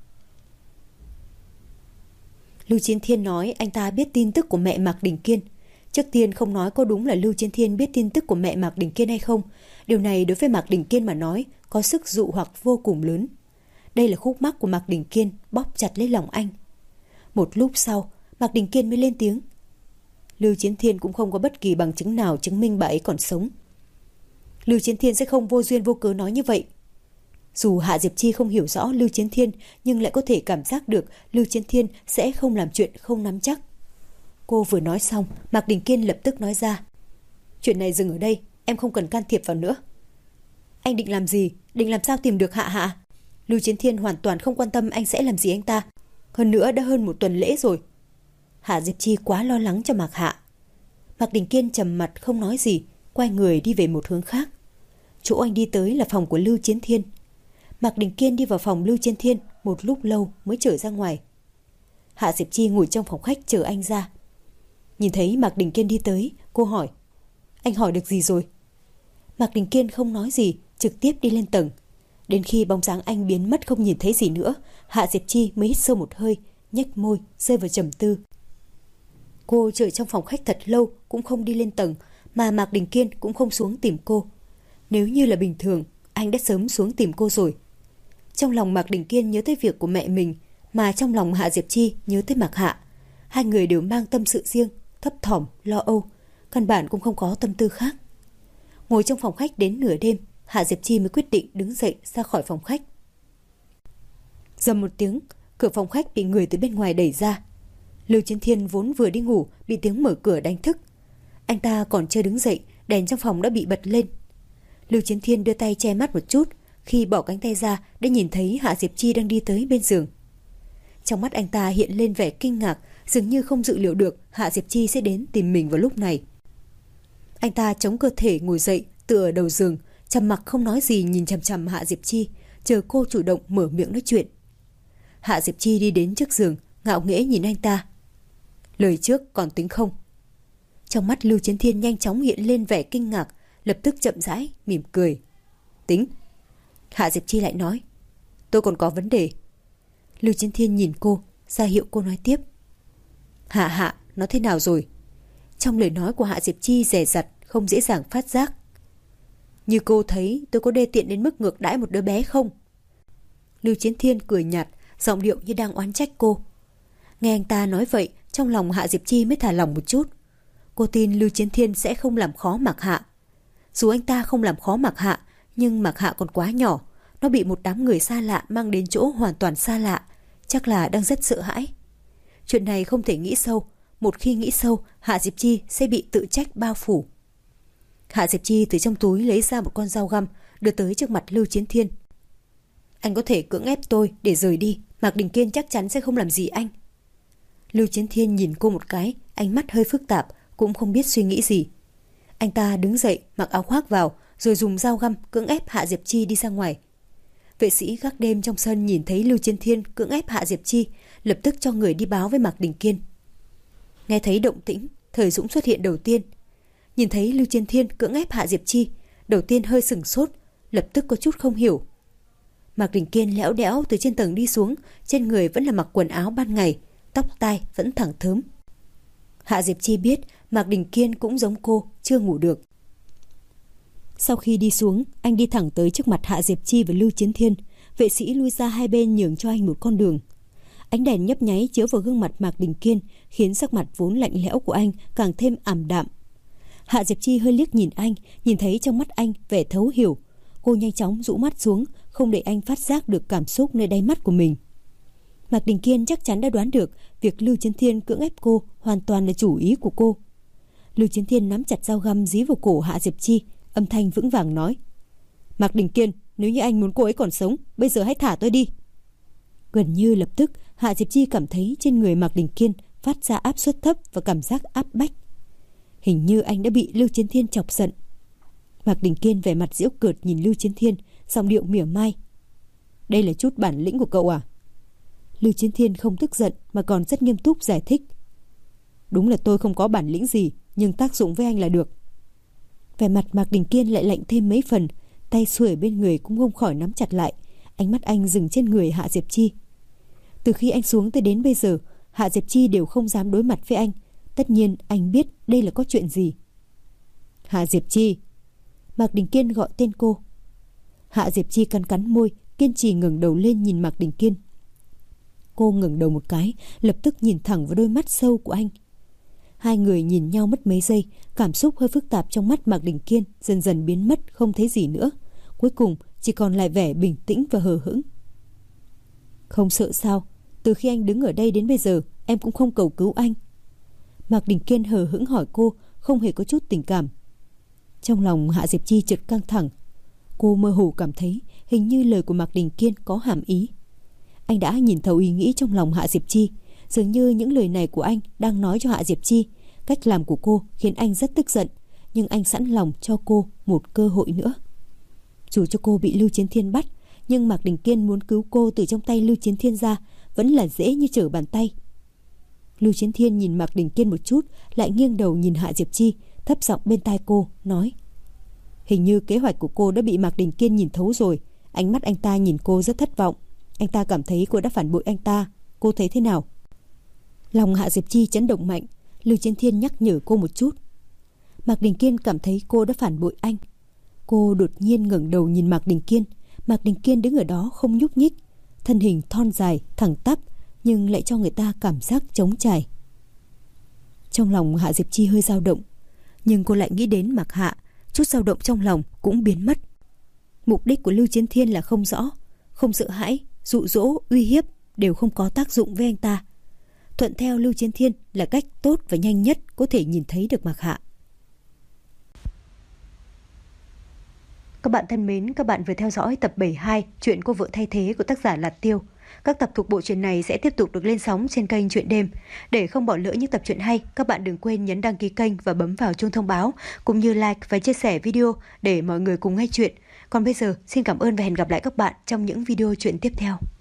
Lưu Chiến Thiên nói anh ta biết tin tức của mẹ Mạc Đình Kiên. Trước tiên không nói có đúng là Lưu Chiến Thiên biết tin tức của mẹ Mạc Đình Kiên hay không. Điều này đối với Mạc Đình Kiên mà nói có sức dụ hoặc vô cùng lớn. Đây là khúc mắc của Mạc Đình Kiên bóp chặt lấy lòng anh. Một lúc sau, Mạc Đình Kiên mới lên tiếng. Lưu Chiến Thiên cũng không có bất kỳ bằng chứng nào chứng minh bà ấy còn sống. Lưu Chiến Thiên sẽ không vô duyên vô cớ nói như vậy. Dù Hạ Diệp Chi không hiểu rõ Lưu Chiến Thiên, nhưng lại có thể cảm giác được Lưu Chiến Thiên sẽ không làm chuyện không nắm chắc. Cô vừa nói xong, Mạc Đình Kiên lập tức nói ra. Chuyện này dừng ở đây, em không cần can thiệp vào nữa. Anh định làm gì? Định làm sao tìm được Hạ Hạ? Lưu Chiến Thiên hoàn toàn không quan tâm anh sẽ làm gì anh ta. Hơn nữa đã hơn một tuần lễ rồi. Hạ Diệp Chi quá lo lắng cho Mạc Hạ. Mạc Đình Kiên trầm mặt không nói gì, quay người đi về một hướng khác. Chỗ anh đi tới là phòng của Lưu Chiến Thiên. Mạc Đình Kiên đi vào phòng Lưu Chiến Thiên một lúc lâu mới trở ra ngoài. Hạ Diệp Chi ngồi trong phòng khách chờ anh ra. Nhìn thấy Mạc Đình Kiên đi tới, cô hỏi. Anh hỏi được gì rồi? Mạc Đình Kiên không nói gì, trực tiếp đi lên tầng. Đến khi bóng dáng anh biến mất không nhìn thấy gì nữa, Hạ Diệp Chi mới hít sâu một hơi, nhếch môi, rơi vào trầm tư. Cô chờ trong phòng khách thật lâu cũng không đi lên tầng, mà Mạc Đình Kiên cũng không xuống tìm cô. Nếu như là bình thường, anh đã sớm xuống tìm cô rồi. Trong lòng Mạc Đình Kiên nhớ tới việc của mẹ mình, mà trong lòng Hạ Diệp Chi nhớ tới Mạc Hạ. Hai người đều mang tâm sự riêng, thấp thỏm, lo âu, căn bản cũng không có tâm tư khác. Ngồi trong phòng khách đến nửa đêm, Hạ Diệp Chi mới quyết định đứng dậy ra khỏi phòng khách. Rầm một tiếng, cửa phòng khách bị người từ bên ngoài đẩy ra. Lưu Chiến Thiên vốn vừa đi ngủ bị tiếng mở cửa đánh thức. Anh ta còn chưa đứng dậy, đèn trong phòng đã bị bật lên. Lưu Chiến Thiên đưa tay che mắt một chút, khi bỏ cánh tay ra đã nhìn thấy Hạ Diệp Chi đang đi tới bên giường. Trong mắt anh ta hiện lên vẻ kinh ngạc, dường như không dự liệu được Hạ Diệp Chi sẽ đến tìm mình vào lúc này. Anh ta chống cơ thể ngồi dậy, tựa ở đầu giường, trầm mặc không nói gì nhìn chằm chằm Hạ Diệp Chi, chờ cô chủ động mở miệng nói chuyện. Hạ Diệp Chi đi đến trước giường, ngạo nghễ nhìn anh ta. Lời trước còn tính không? Trong mắt Lưu Chiến Thiên nhanh chóng hiện lên vẻ kinh ngạc, lập tức chậm rãi mỉm cười. Tính. Hạ Diệp Chi lại nói, tôi còn có vấn đề. Lưu Chiến Thiên nhìn cô, ra hiệu cô nói tiếp. Hạ, nó thế nào rồi? Trong lời nói của Hạ Diệp Chi dè dặt, không dễ dàng phát giác. Như cô thấy tôi có đê tiện đến mức ngược đãi một đứa bé không? Lưu Chiến Thiên cười nhạt, giọng điệu như đang oán trách cô. Nghe anh ta nói vậy, trong lòng Hạ Diệp Chi mới thả lỏng một chút. Cô tin Lưu Chiến Thiên sẽ không làm khó Mạc Hạ. Dù anh ta không làm khó Mạc Hạ, nhưng Mạc Hạ còn quá nhỏ. Nó bị một đám người xa lạ mang đến chỗ hoàn toàn xa lạ, chắc là đang rất sợ hãi. Chuyện này không thể nghĩ sâu. Một khi nghĩ sâu, Hạ Diệp Chi sẽ bị tự trách bao phủ. Hạ Diệp Chi từ trong túi lấy ra một con dao găm, đưa tới trước mặt Lưu Chiến Thiên. Anh có thể cưỡng ép tôi để rời đi, Mạc Đình Kiên chắc chắn sẽ không làm gì anh. Lưu Chiến Thiên nhìn cô một cái, ánh mắt hơi phức tạp, cũng không biết suy nghĩ gì. Anh ta đứng dậy, mặc áo khoác vào, rồi dùng dao găm cưỡng ép Hạ Diệp Chi đi ra ngoài. Vệ sĩ gác đêm trong sân nhìn thấy Lưu Chiến Thiên cưỡng ép Hạ Diệp Chi, lập tức cho người đi báo với Mạc Đình Kiên. Nghe thấy động tĩnh, Thời Dũng xuất hiện đầu tiên. Nhìn thấy Lưu Chiến Thiên cưỡng ép Hạ Diệp Chi, đầu tiên hơi sửng sốt, lập tức có chút không hiểu. Mạc Đình Kiên lẽo đẽo từ trên tầng đi xuống, trên người vẫn là mặc quần áo ban ngày, tóc tai vẫn thẳng thớm. Hạ Diệp Chi biết Mạc Đình Kiên cũng giống cô, chưa ngủ được. Sau khi đi xuống, anh đi thẳng tới trước mặt Hạ Diệp Chi và Lưu Chiến Thiên. Vệ sĩ lui ra hai bên nhường cho anh một con đường. Ánh đèn nhấp nháy chiếu vào gương mặt Mạc Đình Kiên, khiến sắc mặt vốn lạnh lẽo của anh càng thêm ảm đạm. Hạ Diệp Chi hơi liếc nhìn anh, nhìn thấy trong mắt anh vẻ thấu hiểu. Cô nhanh chóng rũ mắt xuống, không để anh phát giác được cảm xúc nơi đáy mắt của mình. Mạc Đình Kiên chắc chắn đã đoán được việc Lưu Chiến Thiên cưỡng ép cô hoàn toàn là chủ ý của cô. Lưu Chiến Thiên nắm chặt dao găm dí vào cổ Hạ Diệp Chi, âm thanh vững vàng nói: Mạc Đình Kiên, nếu như anh muốn cô ấy còn sống, bây giờ hãy thả tôi đi. Gần như lập tức, Hạ Diệp Chi cảm thấy trên người Mạc Đình Kiên phát ra áp suất thấp và cảm giác áp bách. Hình như anh đã bị Lưu Chiến Thiên chọc giận. Mạc Đình Kiên vẻ mặt giễu cợt nhìn Lưu Chiến Thiên, giọng điệu mỉa mai: Đây là chút bản lĩnh của cậu à? Lưu Chiến Thiên không tức giận mà còn rất nghiêm túc giải thích: Đúng là tôi không có bản lĩnh gì, nhưng tác dụng với anh là được. Vẻ mặt Mạc Đình Kiên lại lạnh thêm mấy phần, tay xuôi ở bên người cũng không khỏi nắm chặt lại. Ánh mắt anh dừng trên người Hạ Diệp Chi. Từ khi anh xuống tới đến bây giờ, Hạ Diệp Chi đều không dám đối mặt với anh. Tất nhiên anh biết đây là có chuyện gì. Hạ Diệp Chi. Mạc Đình Kiên gọi tên cô. Hạ Diệp Chi cắn cắn môi, kiên trì ngẩng đầu lên nhìn Mạc Đình Kiên. Cô ngẩng đầu một cái, lập tức nhìn thẳng vào đôi mắt sâu của anh. Hai người nhìn nhau mất mấy giây, cảm xúc hơi phức tạp trong mắt Mạc Đình Kiên dần dần biến mất, không thấy gì nữa. Cuối cùng chỉ còn lại vẻ bình tĩnh và hờ hững. Không sợ sao? Từ khi anh đứng ở đây đến bây giờ, em cũng không cầu cứu anh. Mạc Đình Kiên hờ hững hỏi cô, không hề có chút tình cảm. Trong lòng Hạ Diệp Chi chợt căng thẳng. Cô mơ hồ cảm thấy hình như lời của Mạc Đình Kiên có hàm ý. Anh đã nhìn thấu ý nghĩ trong lòng Hạ Diệp Chi. Dường như những lời này của anh đang nói cho Hạ Diệp Chi. Cách làm của cô khiến anh rất tức giận, nhưng anh sẵn lòng cho cô một cơ hội nữa. Dù cho cô bị Lưu Chiến Thiên bắt, nhưng Mạc Đình Kiên muốn cứu cô từ trong tay Lưu Chiến Thiên ra vẫn là dễ như trở bàn tay. Lưu Chiến Thiên nhìn Mạc Đình Kiên một chút, lại nghiêng đầu nhìn Hạ Diệp Chi, thấp giọng bên tai cô nói: Hình như kế hoạch của cô đã bị Mạc Đình Kiên nhìn thấu rồi. Ánh mắt anh ta nhìn cô rất thất vọng. Anh ta cảm thấy cô đã phản bội anh ta. Cô thấy thế nào? Lòng Hạ Diệp Chi chấn động mạnh. Lưu Chiến Thiên nhắc nhở cô một chút. Mạc Đình Kiên cảm thấy cô đã phản bội anh. Cô đột nhiên ngẩng đầu nhìn Mạc Đình Kiên. Mạc Đình Kiên đứng ở đó không nhúc nhích, thân hình thon dài, thẳng tắp, nhưng lại cho người ta cảm giác trống trải. Trong lòng Hạ Diệp Chi hơi dao động, nhưng cô lại nghĩ đến Mạc Hạ, chút dao động trong lòng cũng biến mất. Mục đích của Lưu Chiến Thiên là không rõ, không sợ hãi, dụ dỗ, uy hiếp đều không có tác dụng với anh ta. Thuận theo Lưu Chiến Thiên là cách tốt và nhanh nhất có thể nhìn thấy được Mạc Hạ. Các bạn thân mến, các bạn vừa theo dõi tập 72 Chuyện Cô Vợ Thay Thế của tác giả Lạt Tiêu. Các tập thuộc bộ truyện này sẽ tiếp tục được lên sóng trên kênh Truyện Đêm. Để không bỏ lỡ những tập truyện hay, các bạn đừng quên nhấn đăng ký kênh và bấm vào chuông thông báo, cũng như like và chia sẻ video để mọi người cùng nghe chuyện. Còn bây giờ, xin cảm ơn và hẹn gặp lại các bạn trong những video truyện tiếp theo.